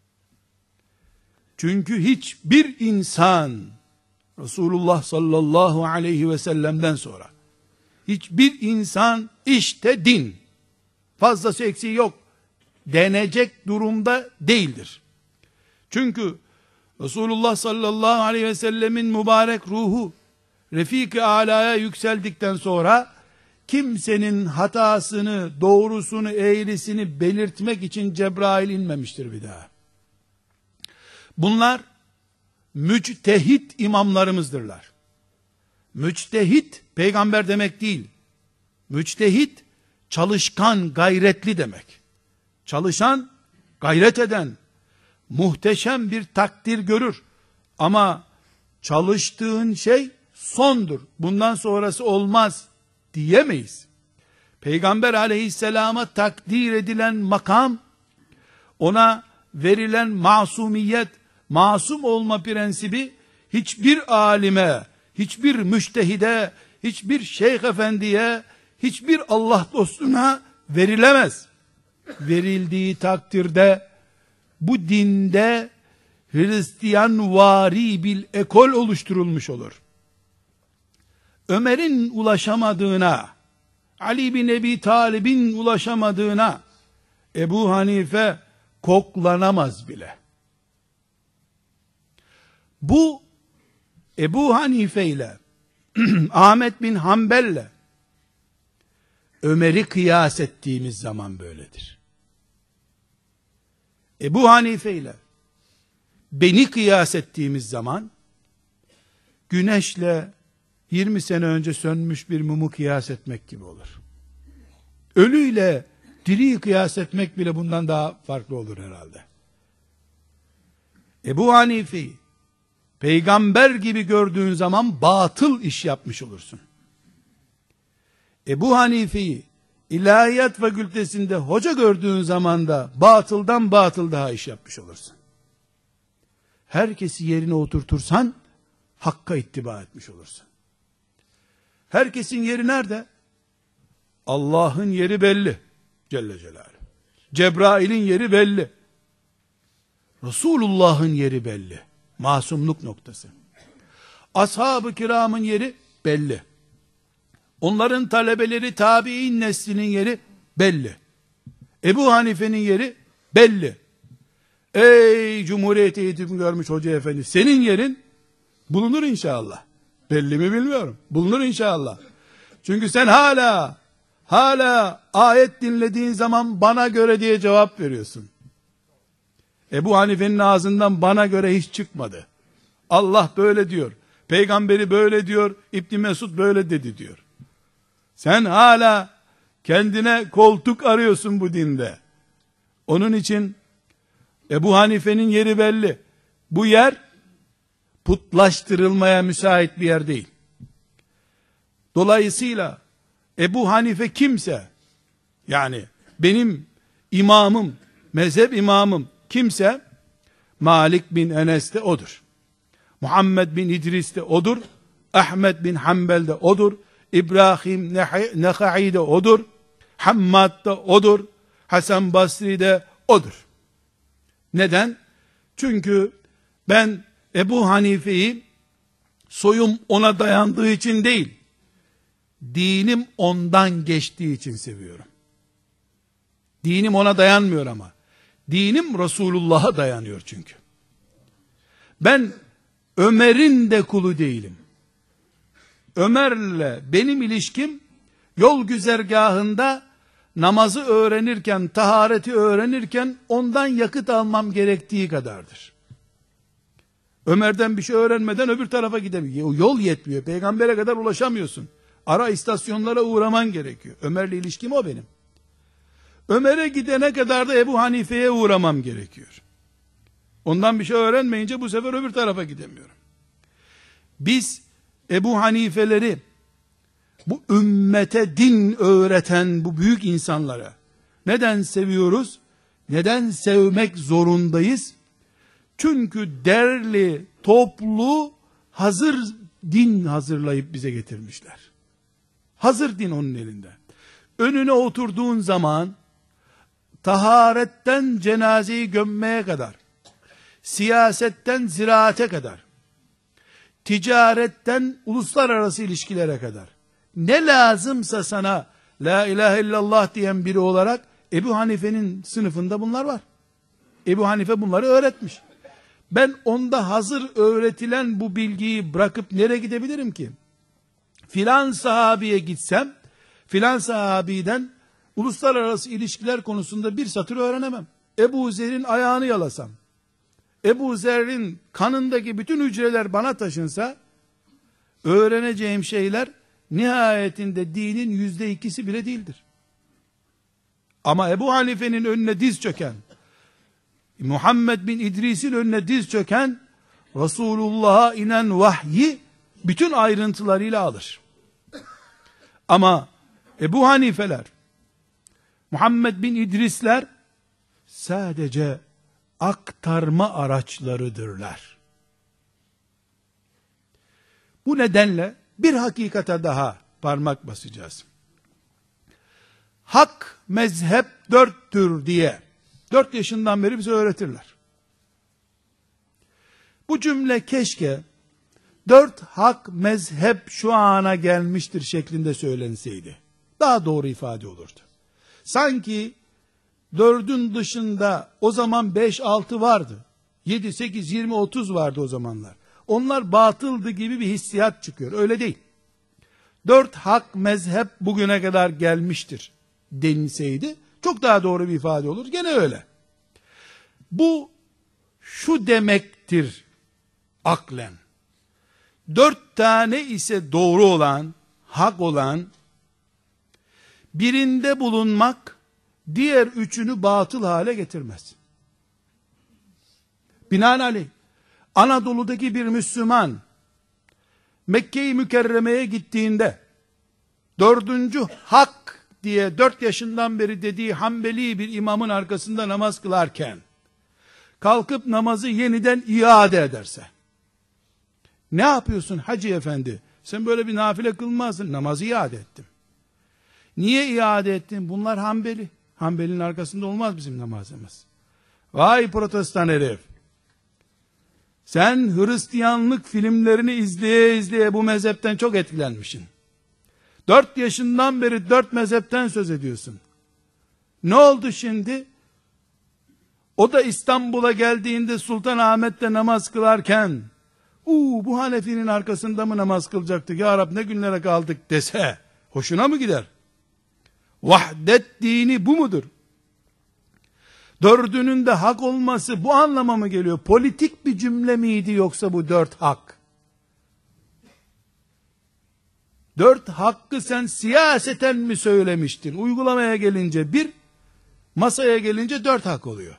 Speaker 1: Çünkü hiçbir insan Resulullah sallallahu aleyhi ve sellem'den sonra hiçbir insan işte din, fazlası eksiği yok denecek durumda değildir. Çünkü Resulullah sallallahu aleyhi ve sellemin mübarek ruhu Refik-i Ala'ya yükseldikten sonra kimsenin hatasını, doğrusunu, eğrisini belirtmek için Cebrail inmemiştir bir daha. Bunlar müçtehit imamlarımızdırlar. Müçtehit peygamber demek değil. Müçtehit çalışkan, gayretli demek. Çalışan, gayret eden, muhteşem bir takdir görür. Ama çalıştığın şey sondur, bundan sonrası olmaz diyemeyiz. Peygamber aleyhisselama takdir edilen makam, ona verilen masumiyet, masum olma prensibi hiçbir alime, hiçbir müştehide, hiçbir şeyh efendiye, hiçbir Allah dostuna verilemez. Verildiği takdirde bu dinde Hristiyan vari bir ekol oluşturulmuş olur. Ömer'in ulaşamadığına, Ali bin Ebi Talib'in ulaşamadığına Ebu Hanife koklanamaz bile. Bu Ebu Hanife ile Ahmet bin Hanbel ile Ömer'i kıyas ettiğimiz zaman böyledir. Ebu Hanife ile beni kıyas ettiğimiz zaman güneşle yirmi sene önce sönmüş bir mumu kıyas etmek gibi olur. Ölüyle diriyi kıyas etmek bile bundan daha farklı olur herhalde. Ebu Hanife'yi peygamber gibi gördüğün zaman batıl iş yapmış olursun. Ebu Hanife'yi ilahiyat fakültesinde hoca gördüğün zaman da batıldan batıl daha iş yapmış olursun. Herkesi yerine oturtursan hakka ittiba etmiş olursun. Herkesin yeri nerede? Allah'ın yeri belli. Celle Celaluhu. Cebrail'in yeri belli. Resulullah'ın yeri belli. Masumluk noktası. Ashab-ı kiramın yeri belli. Onların talebeleri tabi'in neslinin yeri belli. Ebu Hanife'nin yeri belli. Ey Cumhuriyet eğitimi görmüş hoca efendi, senin yerin bulunur inşallah. Belli mi bilmiyorum. Bulunur inşallah. Çünkü sen hala hala ayet dinlediğin zaman bana göre diye cevap veriyorsun. Ebu Hanife'nin ağzından bana göre hiç çıkmadı. Allah böyle diyor. Peygamberi böyle diyor. İbn Mesud böyle dedi diyor. Sen hala kendine koltuk arıyorsun bu dinde. Onun için Ebu Hanife'nin yeri belli. Bu yer putlaştırılmaya müsait bir yer değil. Dolayısıyla Ebu Hanife kimse, yani benim imamım, mezhep imamım kimse, Malik bin Enes de odur. Muhammed bin İdris de odur. Ahmet bin Hanbel de odur. İbrahim Neha'i de odur. Hammad da odur. Hasan Basri de odur. Neden? Çünkü ben Ebu Hanife'yi soyum ona dayandığı için değil, dinim ondan geçtiği için seviyorum. Dinim ona dayanmıyor ama. Dinim Resulullah'a dayanıyor çünkü. Ben Ömer'in de kulu değilim. Ömer'le benim ilişkim yol güzergahında namazı öğrenirken, tahareti öğrenirken ondan yakıt almam gerektiği kadardır. Ömer'den bir şey öğrenmeden öbür tarafa gidemiyor. Yol yetmiyor. Peygambere kadar ulaşamıyorsun. Ara istasyonlara uğraman gerekiyor. Ömer'le ilişkim o benim. Ömer'e gidene kadar da Ebu Hanife'ye uğramam gerekiyor. Ondan bir şey öğrenmeyince bu sefer öbür tarafa gidemiyorum. Biz Ebu Hanifeleri, bu ümmete din öğreten bu büyük insanlara neden seviyoruz? Neden sevmek zorundayız? Çünkü derli, toplu, hazır din hazırlayıp bize getirmişler. Hazır din onun elinde. Önüne oturduğun zaman, taharetten cenazeyi gömmeye kadar, siyasetten ziraate kadar, ticaretten uluslararası ilişkilere kadar, ne lazımsa sana la ilahe illallah diyen biri olarak Ebu Hanife'nin sınıfında bunlar var. Ebu Hanife bunları öğretmiş. Ben onda hazır öğretilen bu bilgiyi bırakıp nereye gidebilirim ki? Filan sahabiye gitsem, filan sahabiden uluslararası ilişkiler konusunda bir satır öğrenemem. Ebu Zer'in ayağını yalasam, Ebu Zer'in kanındaki bütün hücreler bana taşınsa, öğreneceğim şeyler nihayetinde dinin yüzde ikisi bile değildir. Ama Ebu Hanife'nin önüne diz çöken, Muhammed bin İdris'in önüne diz çöken, Resulullah'a inen vahyi bütün ayrıntılarıyla alır. Ama Ebu Hanifeler, Muhammed bin İdrisler sadece aktarma araçlarıdırlar. Bu nedenle bir hakikate daha parmak basacağız. hak mezhep dörttür diye dört yaşından beri bize öğretirler. Bu cümle keşke dört hak mezhep şu ana gelmiştir şeklinde söylenseydi. Daha doğru ifade olurdu. Sanki dördün dışında o zaman beş altı vardı. yedi, sekiz, yirmi, otuz vardı o zamanlar. Onlar batıldı gibi bir hissiyat çıkıyor. Öyle değil. Dört hak mezhep bugüne kadar gelmiştir deninseydi çok daha doğru bir ifade olur. Gene öyle. Bu şu demektir aklen. Dört tane ise doğru olan, hak olan, birinde bulunmak, diğer üçünü batıl hale getirmez. Binaenaleyh, Anadolu'daki bir Müslüman, Mekke-i Mükerreme'ye gittiğinde, dördüncü hak diye dört yaşından beri dediği Hanbeli bir imamın arkasında namaz kılarken, kalkıp namazı yeniden iade ederse, ne yapıyorsun hacı efendi? Sen böyle bir nafile kılmazsın. Namazı iade ettim. Niye iade ettin? Bunlar Hanbeli. Hanbeli'nin arkasında olmaz bizim namazımız. Vay protestan herif. Sen Hristiyanlık filmlerini izleye izleye bu mezhepten çok etkilenmişsin. Dört yaşından beri dört mezhepten söz ediyorsun. Ne oldu şimdi? O da İstanbul'a geldiğinde Sultanahmet'te namaz kılarken, uuu bu Hanefi'nin arkasında mı namaz kılacaktık ya Rab ne günlere kaldık dese, hoşuna mı gider? Vahdet dini bu mudur? Dördünün de hak olması bu anlama mı geliyor? Politik bir cümle miydi yoksa bu dört hak? Dört hakkı sen siyaseten mi söylemiştin? Uygulamaya gelince bir, masaya gelince dört hak oluyor.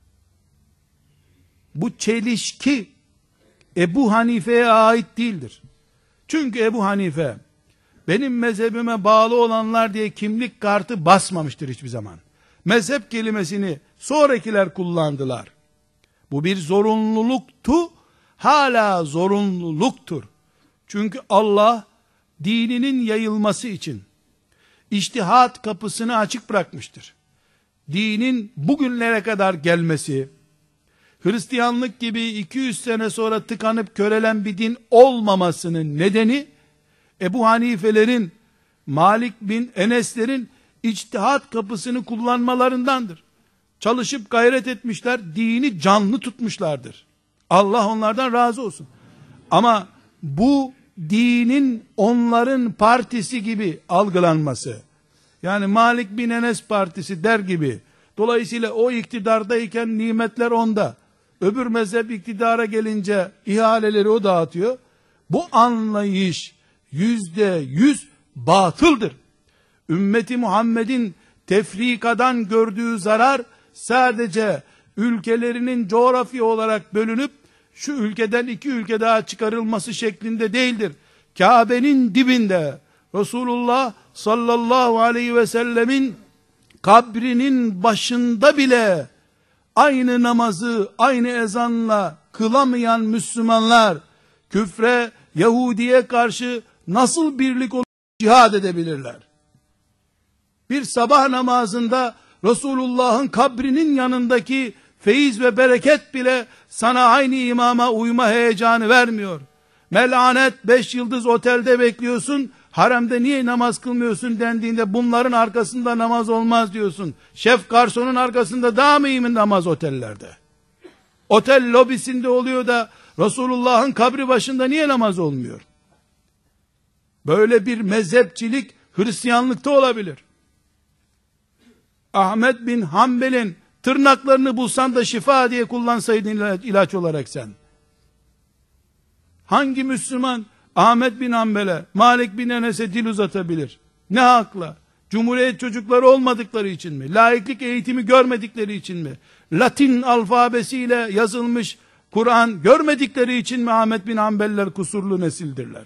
Speaker 1: Bu çelişki Ebu Hanife'ye ait değildir. Çünkü Ebu Hanife benim mezhebime bağlı olanlar diye kimlik kartı basmamıştır hiçbir zaman. Mezhep kelimesini sonrakiler kullandılar. Bu bir zorunluluktu, hala zorunluluktur. Çünkü Allah dininin yayılması için içtihat kapısını açık bırakmıştır. Dinin bugünlere kadar gelmesi, Hristiyanlık gibi iki yüz sene sonra tıkanıp körelen bir din olmamasının nedeni, Ebu Hanifelerin, Malik bin Eneslerin içtihat kapısını kullanmalarındandır. Çalışıp gayret etmişler, dini canlı tutmuşlardır. Allah onlardan razı olsun. Ama bu dinin onların partisi gibi algılanması, yani Malik bin Enes partisi der gibi, dolayısıyla o iktidardayken nimetler onda, öbür mezhep iktidara gelince ihaleleri o dağıtıyor. Bu anlayış yüzde yüz batıldır. Ümmeti Muhammed'in tefrikadan gördüğü zarar sadece ülkelerinin coğrafya olarak bölünüp şu ülkeden iki ülke daha çıkarılması şeklinde değildir. Kabe'nin dibinde Resulullah sallallahu aleyhi ve sellemin kabrinin başında bile aynı namazı aynı ezanla kılamayan Müslümanlar küfre, Yahudiye karşı nasıl birlik olup cihad edebilirler? Bir sabah namazında Resulullah'ın kabrinin yanındaki feyiz ve bereket bile sana aynı imama uyma heyecanı vermiyor. Melanet beş yıldız otelde bekliyorsun, haremde niye namaz kılmıyorsun dendiğinde bunların arkasında namaz olmaz diyorsun. Şef garsonun arkasında daha mı iyi mi namaz otellerde? Otel lobisinde oluyor da Resulullah'ın kabri başında niye namaz olmuyor? Böyle bir mezhepçilik Hristiyanlıkta olabilir. Ahmet bin Hanbel'in tırnaklarını bulsan da şifa diye kullansaydın ilaç olarak sen. Hangi Müslüman Ahmet bin Hanbel'e, Malik bin Enes'e dil uzatabilir? Ne hakla? Cumhuriyet çocukları olmadıkları için mi? Laiklik eğitimi görmedikleri için mi? Latin alfabesiyle yazılmış Kur'an görmedikleri için mi Ahmet bin Hanbel'ler kusurlu nesildirler?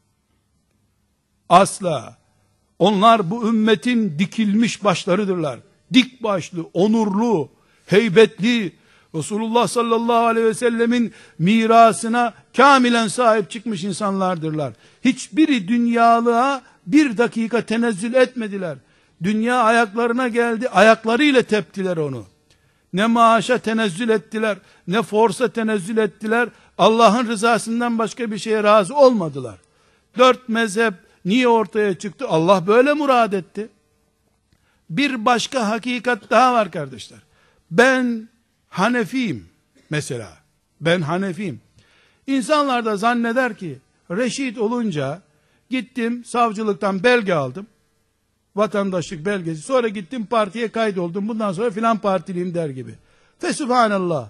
Speaker 1: Asla. Onlar bu ümmetin dikilmiş başlarıdırlar. Dik başlı, onurlu, heybetli, Resulullah sallallahu aleyhi ve sellemin mirasına kamilen sahip çıkmış insanlardırlar. Hiçbiri dünyalığa bir dakika tenezzül etmediler. Dünya ayaklarına geldi, ayaklarıyla teptiler onu. Ne maaşa tenezzül ettiler, ne forsa tenezzül ettiler. Allah'ın rızasından başka bir şeye razı olmadılar. Dört mezhep niye ortaya çıktı? Allah böyle murad etti. Bir başka hakikat daha var kardeşler. Ben Hanefiyim mesela. Ben Hanefiyim. İnsanlar da zanneder ki reşit olunca gittim savcılıktan belge aldım. Vatandaşlık belgesi. Sonra gittim partiye kaydoldum. Bundan sonra filan partiliyim der gibi. Fesubhanallah.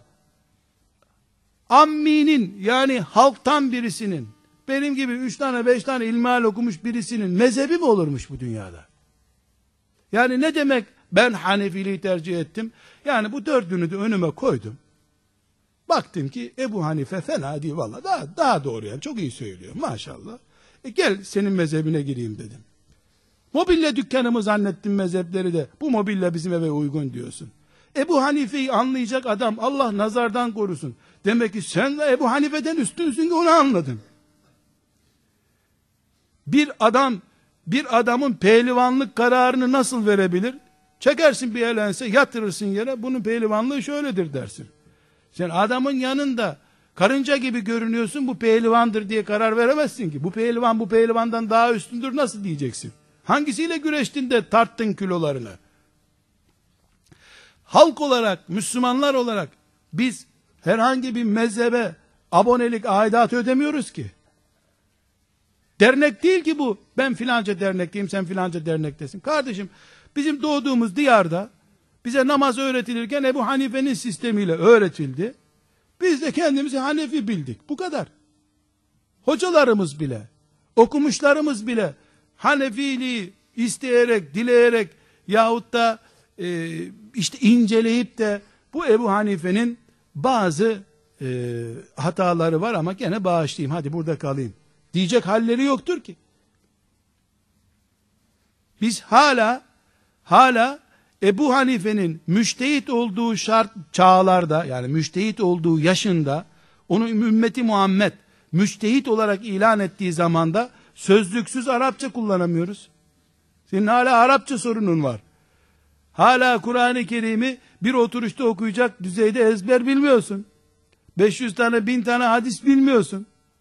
Speaker 1: Amminin yani halktan birisinin, benim gibi üç tane beş tane ilmihal okumuş birisinin mezhebi mi olurmuş bu dünyada? Yani ne demek ben Hanefiliği tercih ettim? Yani bu dördünü de önüme koydum. Baktım ki Ebu Hanife fena değil valla. Daha, daha doğru yani. Çok iyi söylüyor maşallah. E gel senin mezhebine gireyim dedim. Mobilya dükkanımı zannettim mezhepleri de. Bu mobilya bizim eve uygun diyorsun. Ebu Hanife'yi anlayacak adam Allah nazardan korusun. Demek ki sen de Ebu Hanife'den üstünsün ki onu anladın. Bir adam bir adamın pehlivanlık kararını nasıl verebilir? Çekersin bir elense yatırırsın yere, bunun pehlivanlığı şöyledir dersin. Sen adamın yanında karınca gibi görünüyorsun, bu pehlivandır diye karar veremezsin ki. Bu pehlivan bu pehlivandan daha üstündür nasıl diyeceksin? Hangisiyle güreştin de tarttın kilolarını? Halk olarak, Müslümanlar olarak biz herhangi bir mezhebe abonelik, aidat ödemiyoruz ki. Dernek değil ki bu. Ben filanca dernekteyim, sen filanca dernektesin. Kardeşim, bizim doğduğumuz diyarda bize namaz öğretilirken Ebu Hanife'nin sistemiyle öğretildi. Biz de kendimizi Hanefi bildik. Bu kadar. Hocalarımız bile, okumuşlarımız bile Hanefiliği isteyerek, dileyerek yahut da e, işte inceleyip de bu Ebu Hanife'nin bazı e, hataları var ama gene bağışlayayım, hadi burada kalayım diyecek halleri yoktur ki. Biz hala hala Ebu Hanife'nin müştehit olduğu şart çağlarda, yani müştehit olduğu yaşında, onu ümmeti Muhammed müştehit olarak ilan ettiği zamanda sözlüksüz Arapça kullanamıyoruz. Senin hala Arapça sorunun var. Hala Kur'an-ı Kerim'i bir oturuşta okuyacak düzeyde ezber bilmiyorsun. beş yüz tane, bin tane hadis bilmiyorsun.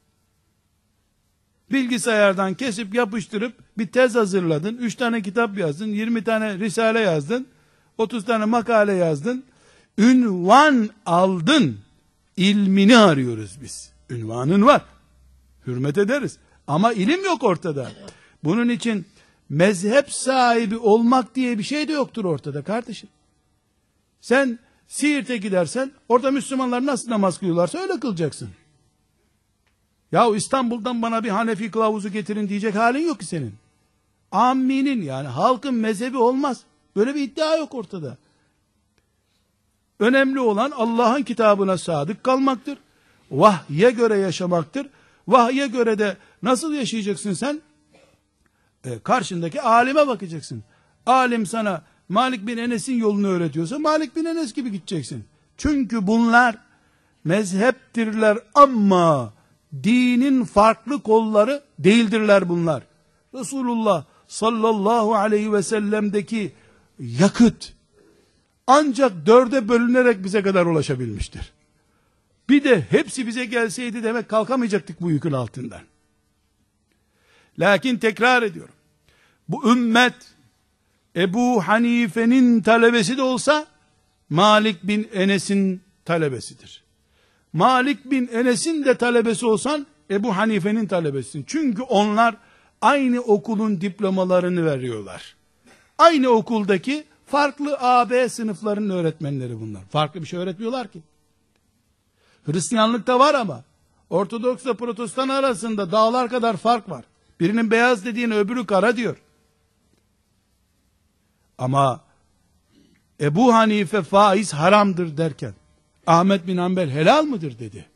Speaker 1: Bilgisayardan kesip yapıştırıp bir tez hazırladın, üç tane kitap yazdın, yirmi tane risale yazdın, otuz tane makale yazdın, ünvan aldın, ilmini arıyoruz biz. Ünvanın var, hürmet ederiz ama ilim yok ortada. Bunun için mezhep sahibi olmak diye bir şey de yoktur ortada kardeşim. Sen Siirt'e gidersen orada Müslümanlar nasıl namaz kılıyorlarsa öyle kılacaksın. Ya İstanbul'dan bana bir Hanefi kılavuzu getirin diyecek halin yok ki senin. Amminin, yani halkın mezhebi olmaz. Böyle bir iddia yok ortada. Önemli olan Allah'ın kitabına sadık kalmaktır. Vahye göre yaşamaktır. Vahye göre de nasıl yaşayacaksın sen? E, karşındaki alime bakacaksın. Alim sana Malik bin Enes'in yolunu öğretiyorsa Malik bin Enes gibi gideceksin. Çünkü bunlar mezheptirler ama dinin farklı kolları değildirler bunlar. Resulullah sallallahu aleyhi ve sellem'deki yakıt ancak dörde bölünerek bize kadar ulaşabilmiştir. Bir de hepsi bize gelseydi demek kalkamayacaktık bu yükün altından. Lakin tekrar ediyorum. Bu ümmet Ebu Hanife'nin talebesi de olsa Malik bin Enes'in talebesidir. Malik bin Enes'in de talebesi olsan Ebu Hanife'nin talebesisin. Çünkü onlar aynı okulun diplomalarını veriyorlar. Aynı okuldaki farklı A B sınıflarının öğretmenleri bunlar. Farklı bir şey öğretmiyorlar ki. Hristiyanlıkta var ama Ortodoksla Protestan arasında dağlar kadar fark var. Birinin beyaz dediğine öbürü kara diyor. Ama Ebu Hanife faiz haramdır derken Ahmet bin Hanbel helal mıdır dedi.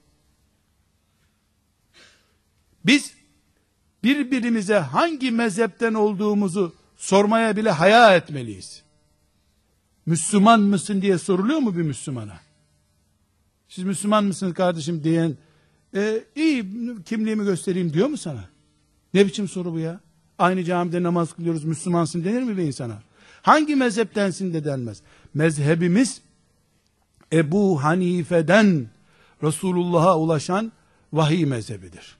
Speaker 1: Biz birbirimize hangi mezhepten olduğumuzu sormaya bile haya etmeliyiz. Müslüman mısın diye soruluyor mu bir Müslümana? Siz Müslüman mısınız kardeşim diyen, e, iyi kimliğimi göstereyim diyor mu sana? Ne biçim soru bu ya? Aynı camide namaz kılıyoruz, Müslümansın denir mi bir insana? Hangi mezheptensin de denmez. Mezhebimiz Ebu Hanife'den Resulullah'a ulaşan vahiy mezhebidir.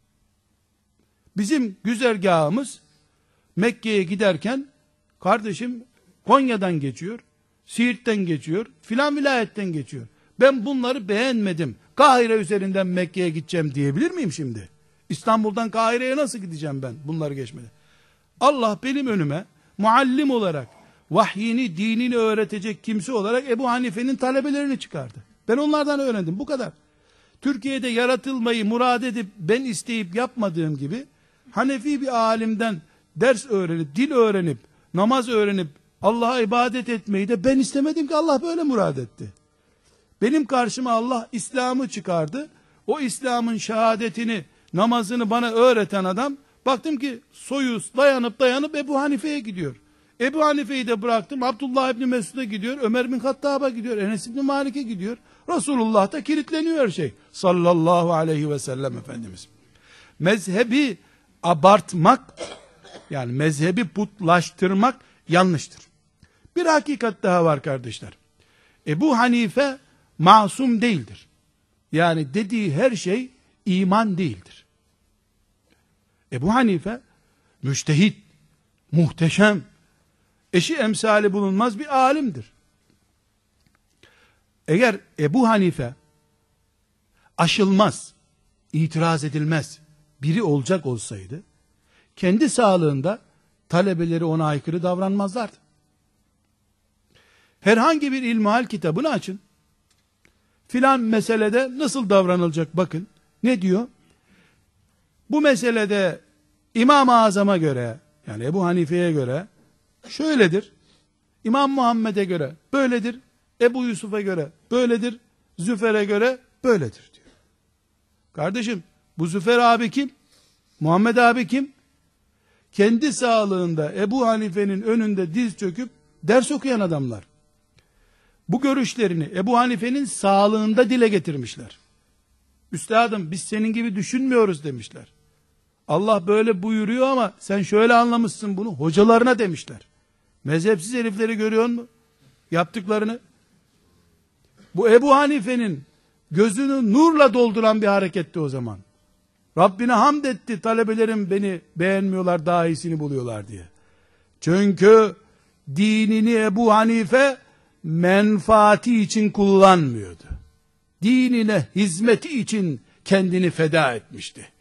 Speaker 1: Bizim güzergahımız Mekke'ye giderken, kardeşim Konya'dan geçiyor, Siirt'ten geçiyor, filan vilayetten geçiyor. Ben bunları beğenmedim, Kahire üzerinden Mekke'ye gideceğim diyebilir miyim şimdi? İstanbul'dan Kahire'ye nasıl gideceğim ben bunları geçmeden? Allah benim önüme muallim olarak, vahyini, dinini öğretecek kimse olarak Ebu Hanife'nin talebelerini çıkardı. Ben onlardan öğrendim, bu kadar. Türkiye'de yaratılmayı murad edip ben isteyip yapmadığım gibi, Hanefi bir alimden ders öğrenip, dil öğrenip, namaz öğrenip, Allah'a ibadet etmeyi de ben istemedim ki, Allah böyle murad etti. Benim karşıma Allah İslam'ı çıkardı. O İslam'ın şehadetini, namazını bana öğreten adam, baktım ki soyu dayanıp dayanıp Ebu Hanife'ye gidiyor. Ebu Hanife'yi de bıraktım, Abdullah İbni Mesud'a gidiyor, Ömer bin Hattab'a gidiyor, Enes İbni Malik'e gidiyor. Resulullah'ta kilitleniyor her şey. Sallallahu aleyhi ve sellem Efendimiz. Mezhebi abartmak, yani mezhebi putlaştırmak yanlıştır. Bir hakikat daha var kardeşler. Ebu Hanife masum değildir. Yani dediği her şey iman değildir. Ebu Hanife müçtehit, muhteşem, eşi emsali bulunmaz bir alimdir. Eğer Ebu Hanife aşılmaz, itiraz edilmez biri olacak olsaydı, kendi sağlığında talebeleri ona aykırı davranmazlardı. Herhangi bir ilmihal kitabını açın. Filan meselede nasıl davranılacak bakın. Ne diyor? Bu meselede İmam-ı Azam'a göre, yani Ebu Hanife'ye göre şöyledir. İmam Muhammed'e göre böyledir. Ebu Yusuf'a göre böyledir. Züfer'e göre böyledir diyor. Kardeşim, bu Züfer abi kim? Muhammed abi kim? Kendi sağlığında Ebu Hanife'nin önünde diz çöküp ders okuyan adamlar. Bu görüşlerini Ebu Hanife'nin sağlığında dile getirmişler. Üstadım biz senin gibi düşünmüyoruz demişler. Allah böyle buyuruyor ama sen şöyle anlamışsın bunu, hocalarına demişler. Mezhepsiz herifleri görüyor musun? Yaptıklarını. Bu Ebu Hanife'nin gözünü nurla dolduran bir hareketti o zaman. Rabbine hamd etti, talebelerim beni beğenmiyorlar, daha iyisini buluyorlar diye. Çünkü dinini Ebu Hanife menfaati için kullanmıyordu. Dinine hizmeti için kendini feda etmişti.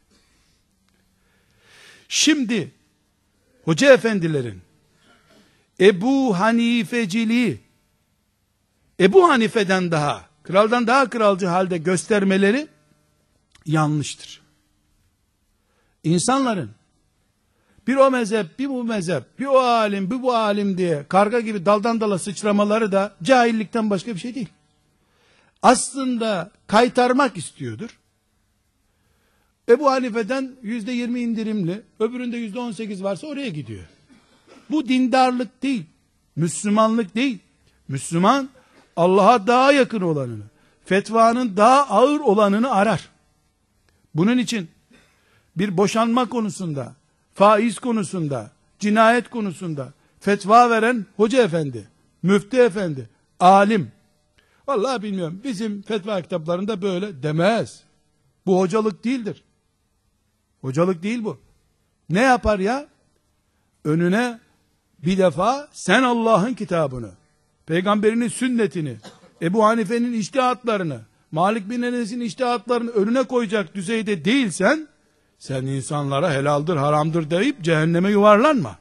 Speaker 1: Şimdi hoca efendilerin Ebu Hanifeciliği Ebu Hanife'den daha, kraldan daha kralcı halde göstermeleri yanlıştır. İnsanların bir o mezhep, bir bu mezhep, bir o alim, bir bu alim diye karga gibi daldan dala sıçramaları da cahillikten başka bir şey değil. Aslında kaytarmak istiyordur. Ebu Hanife'den yüzde yirmi indirimli, öbüründe yüzde on sekiz varsa oraya gidiyor. Bu dindarlık değil, Müslümanlık değil. Müslüman, Allah'a daha yakın olanını, fetvanın daha ağır olanını arar. Bunun için bir boşanma konusunda, faiz konusunda, cinayet konusunda fetva veren hoca efendi, müftü efendi, alim, vallahi bilmiyorum, bizim fetva kitaplarında böyle demez. Bu hocalık değildir. Hocalık değil bu. Ne yapar ya? Önüne bir defa sen Allah'ın kitabını, peygamberinin sünnetini, Ebu Hanife'nin içtihatlarını, Malik bin Enes'in içtihatlarını önüne koyacak düzeyde değilsen, sen insanlara helaldir, haramdır deyip cehenneme yuvarlanma.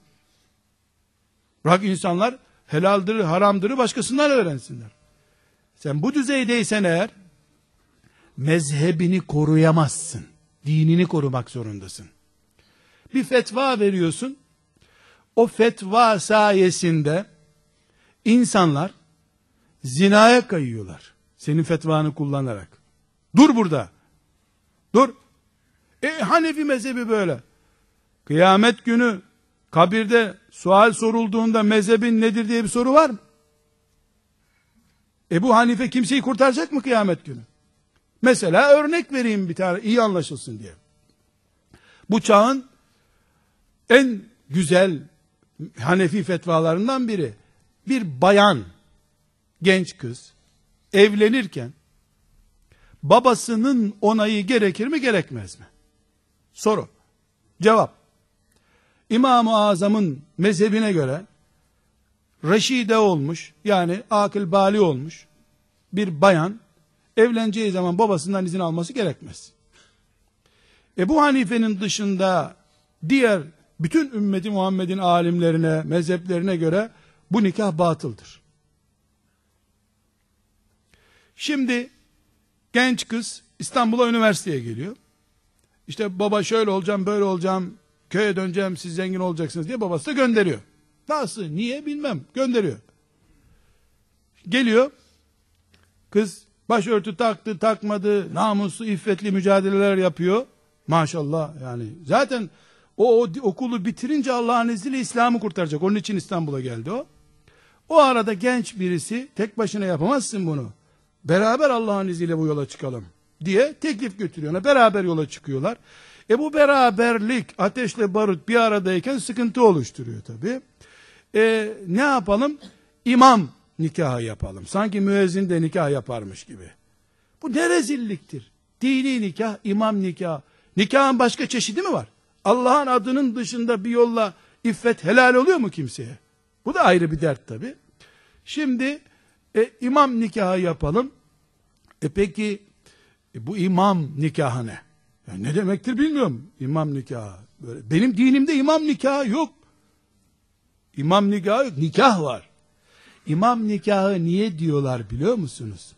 Speaker 1: Bırak insanlar helaldir, haramdırı başkasından öğrensinler. Sen bu düzeydeysen eğer, mezhebini koruyamazsın. Dinini korumak zorundasın. Bir fetva veriyorsun, o fetva sayesinde insanlar zinaya kayıyorlar. Senin fetvanı kullanarak. Dur burada. Dur. E Hanefi mezhebi böyle. Kıyamet günü kabirde sual sorulduğunda mezhebin nedir diye bir soru var mı? Ebu Hanife kimseyi kurtaracak mı kıyamet günü? Mesela örnek vereyim bir tane, iyi anlaşılsın diye. Bu çağın en güzel Hanefi fetvalarından biri. Bir bayan, genç kız evlenirken babasının onayı gerekir mi gerekmez mi? Soru. Cevap. İmam-ı Azam'ın mezhebine göre reşide olmuş, yani akıl bali olmuş bir bayan evleneceği zaman babasından izin alması gerekmez. Ebu Hanife'nin dışında diğer bütün ümmeti Muhammed'in alimlerine, mezheplerine göre bu nikah batıldır. Şimdi genç kız İstanbul'a üniversiteye geliyor. İşte baba şöyle olacağım, böyle olacağım, köye döneceğim, siz zengin olacaksınız diye babası da gönderiyor. Nasıl, niye bilmem, gönderiyor. Geliyor, kız başörtü taktı, takmadı, namuslu, iffetli mücadeleler yapıyor. Maşallah yani. Zaten o, o okulu bitirince Allah'ın izniyle İslam'ı kurtaracak. Onun için İstanbul'a geldi o. O arada genç birisi, tek başına yapamazsın bunu, beraber Allah'ın izniyle bu yola çıkalım diye teklif götürüyor ona. Beraber yola çıkıyorlar. E bu beraberlik ateşle barut bir aradayken sıkıntı oluşturuyor tabi. E, ne yapalım? İmam nikahı yapalım. Sanki müezzin de nikah yaparmış gibi. Bu ne rezilliktir? Dini nikah, imam nikahı. Nikahın başka çeşidi mi var? Allah'ın adının dışında bir yolla iffet helal oluyor mu kimseye? Bu da ayrı bir dert tabi. Şimdi e, imam nikahı yapalım. E peki e, bu imam nikahı ne? Yani ne demektir bilmiyorum. İmam nikahı. Böyle. Benim dinimde imam nikahı yok. İmam nikahı yok. Nikah var. İmam nikahı niye diyorlar biliyor musunuz?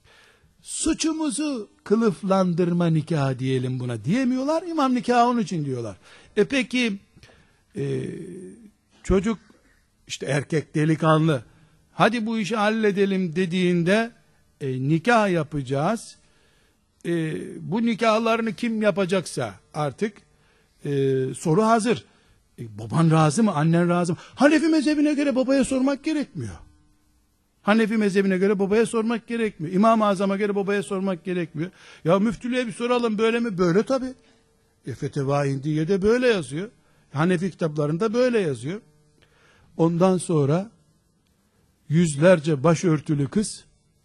Speaker 1: Suçumuzu kılıflandırma nikahı diyelim buna diyemiyorlar. İmam nikahı onun için diyorlar. E peki e, çocuk işte erkek delikanlı hadi bu işi halledelim dediğinde e, nikah yapacağız. E, bu nikahlarını kim yapacaksa artık e, soru hazır. E, baban razı mı? Annen razı mı? Hanefi mezhebine göre babaya sormak gerekmiyor. Hanefi mezhebine göre babaya sormak gerekmiyor. İmam-ı Azam'a göre babaya sormak gerekmiyor. Ya müftülüğe bir soralım, böyle mi? Böyle tabi. E, Feteva İndiye'de böyle yazıyor. Hanefi kitaplarında böyle yazıyor. Ondan sonra yüzlerce başörtülü kız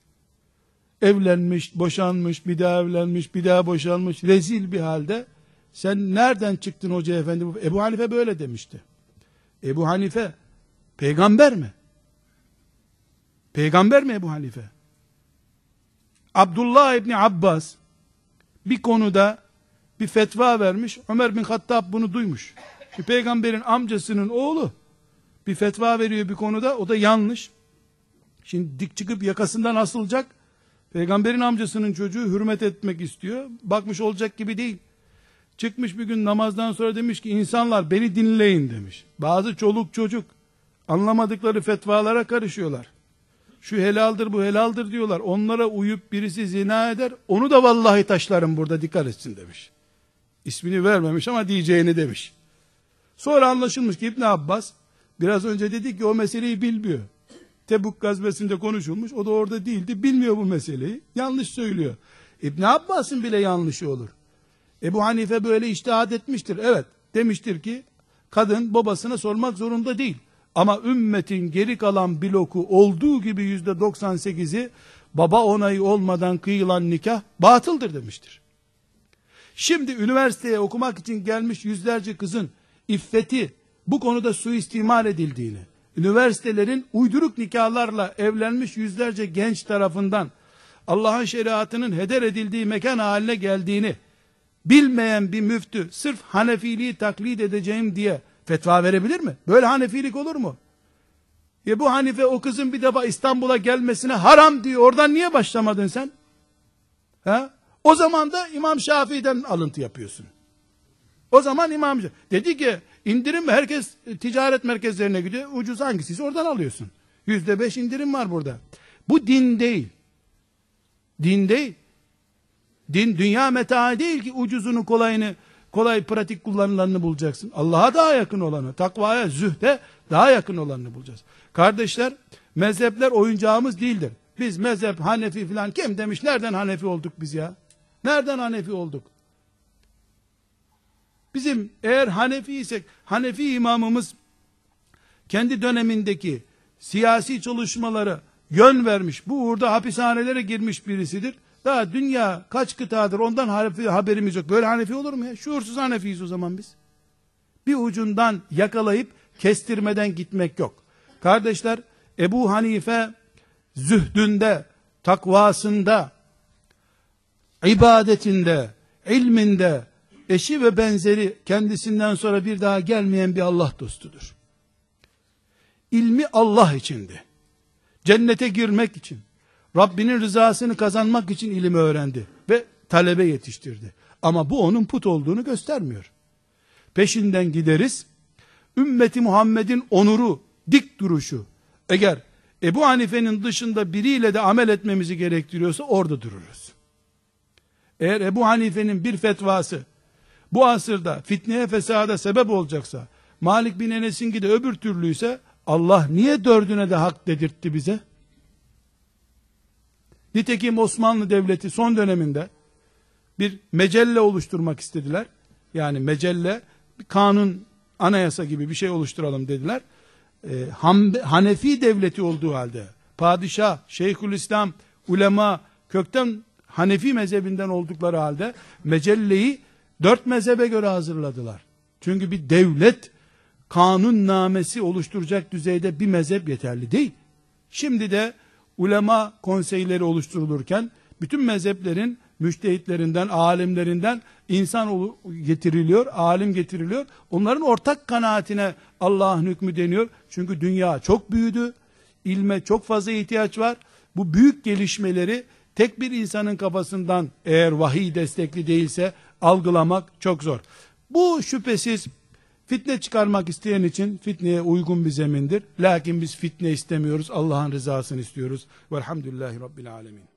Speaker 1: evlenmiş, boşanmış, bir daha evlenmiş, bir daha boşanmış, rezil bir halde. Sen nereden çıktın hoca efendi? Ebu Hanife böyle demişti. Ebu Hanife peygamber mi? Peygamber mi Ebu Hanife? Abdullah İbni Abbas bir konuda bir fetva vermiş. Ömer bin Hattab bunu duymuş. Bir peygamberin amcasının oğlu bir fetva veriyor bir konuda, o da yanlış. Şimdi dik çıkıp yakasından asılacak. Peygamberin amcasının çocuğu hürmet etmek istiyor. Bakmış olacak gibi değil. Çıkmış bir gün namazdan sonra demiş ki insanlar beni dinleyin demiş. Bazı çoluk çocuk anlamadıkları fetvalara karışıyorlar. Şu helaldir, bu helaldir diyorlar. Onlara uyup birisi zina eder, onu da vallahi taşlarım burada, dikkat etsin demiş. İsmini vermemiş ama diyeceğini demiş. Sonra anlaşılmış ki İbn Abbas biraz önce dedik ki o meseleyi bilmiyor. Tebuk gazvesinde konuşulmuş, o da orada değildi, bilmiyor bu meseleyi, yanlış söylüyor. İbn Abbas'ın bile yanlışı olur. Ebu Hanife böyle içtihat etmiştir, evet, demiştir ki kadın babasına sormak zorunda değil. Ama ümmetin geri kalan bloku olduğu gibi yüzde doksan sekizi baba onayı olmadan kıyılan nikah batıldır demiştir. Şimdi üniversiteye okumak için gelmiş yüzlerce kızın iffeti bu konuda suistimal edildiğini, üniversitelerin uyduruk nikahlarla evlenmiş yüzlerce genç tarafından Allah'ın şeriatının heder edildiği mekan haline geldiğini bilmeyen bir müftü sırf Hanefiliği taklit edeceğim diye fetva verebilir mi? Böyle Hanefilik olur mu? Ebu Hanife o kızın bir defa İstanbul'a gelmesine haram diyor. Oradan niye başlamadın sen? Ha? O zaman da İmam Şafii'den alıntı yapıyorsun. O zaman İmam Şafii dedi ki indirim mi? Herkes ticaret merkezlerine gidiyor. Ucuz hangisiyse oradan alıyorsun. Yüzde beş indirim var burada. Bu din değil. Din değil. Din dünya metaı değil ki ucuzunu kolayını kolay pratik kullanılanını bulacaksın. Allah'a daha yakın olanı, takvaya, zühde daha yakın olanını bulacağız. Kardeşler, mezhepler oyuncağımız değildir. Biz mezhep Hanefi filan, kim demiş, nereden Hanefi olduk biz ya? Nereden Hanefi olduk? Bizim eğer Hanefi isek, Hanefi imamımız kendi dönemindeki siyasi çalışmaları yön vermiş, bu uğurda hapishanelere girmiş birisidir. Daha dünya kaç kıtadır, ondan haberimiz yok. Böyle Hanefi olur mu ya? Şuursuz Hanefiyiz o zaman biz. Bir ucundan yakalayıp kestirmeden gitmek yok. Kardeşler, Ebu Hanife zühdünde, takvasında, ibadetinde, ilminde, eşi ve benzeri kendisinden sonra bir daha gelmeyen bir Allah dostudur. İlmi Allah içindi. Cennete girmek için, Rabbinin rızasını kazanmak için ilim öğrendi ve talebe yetiştirdi. Ama bu onun put olduğunu göstermiyor. Peşinden gideriz. Ümmeti Muhammed'in onuru, dik duruşu, eğer Ebu Hanife'nin dışında biriyle de amel etmemizi gerektiriyorsa orada dururuz. Eğer Ebu Hanife'nin bir fetvası bu asırda fitneye fesada sebep olacaksa, Malik bin Enes'inki de öbür türlüyse, Allah niye dördüne de hak dedirtti bize? Nitekim Osmanlı Devleti son döneminde bir mecelle oluşturmak istediler. Yani mecelle, bir kanun, anayasa gibi bir şey oluşturalım dediler. Ee, Hanefi devleti olduğu halde, padişah, Şeyhülislam, ulema, kökten Hanefi mezhebinden oldukları halde, mecelleyi dört mezhebe göre hazırladılar. Çünkü bir devlet, kanunnamesi oluşturacak düzeyde bir mezhep yeterli değil. Şimdi de ulema konseyleri oluşturulurken, bütün mezheplerin müçtehitlerinden, alimlerinden insan getiriliyor, alim getiriliyor. Onların ortak kanaatine Allah'ın hükmü deniyor. Çünkü dünya çok büyüdü, ilme çok fazla ihtiyaç var. Bu büyük gelişmeleri tek bir insanın kafasından, eğer vahiy destekli değilse, algılamak çok zor. Bu şüphesiz fitne çıkarmak isteyen için fitneye uygun bir zemindir. Lakin biz fitne istemiyoruz, Allah'ın rızasını istiyoruz. Velhamdülillahi Rabbil Alemin.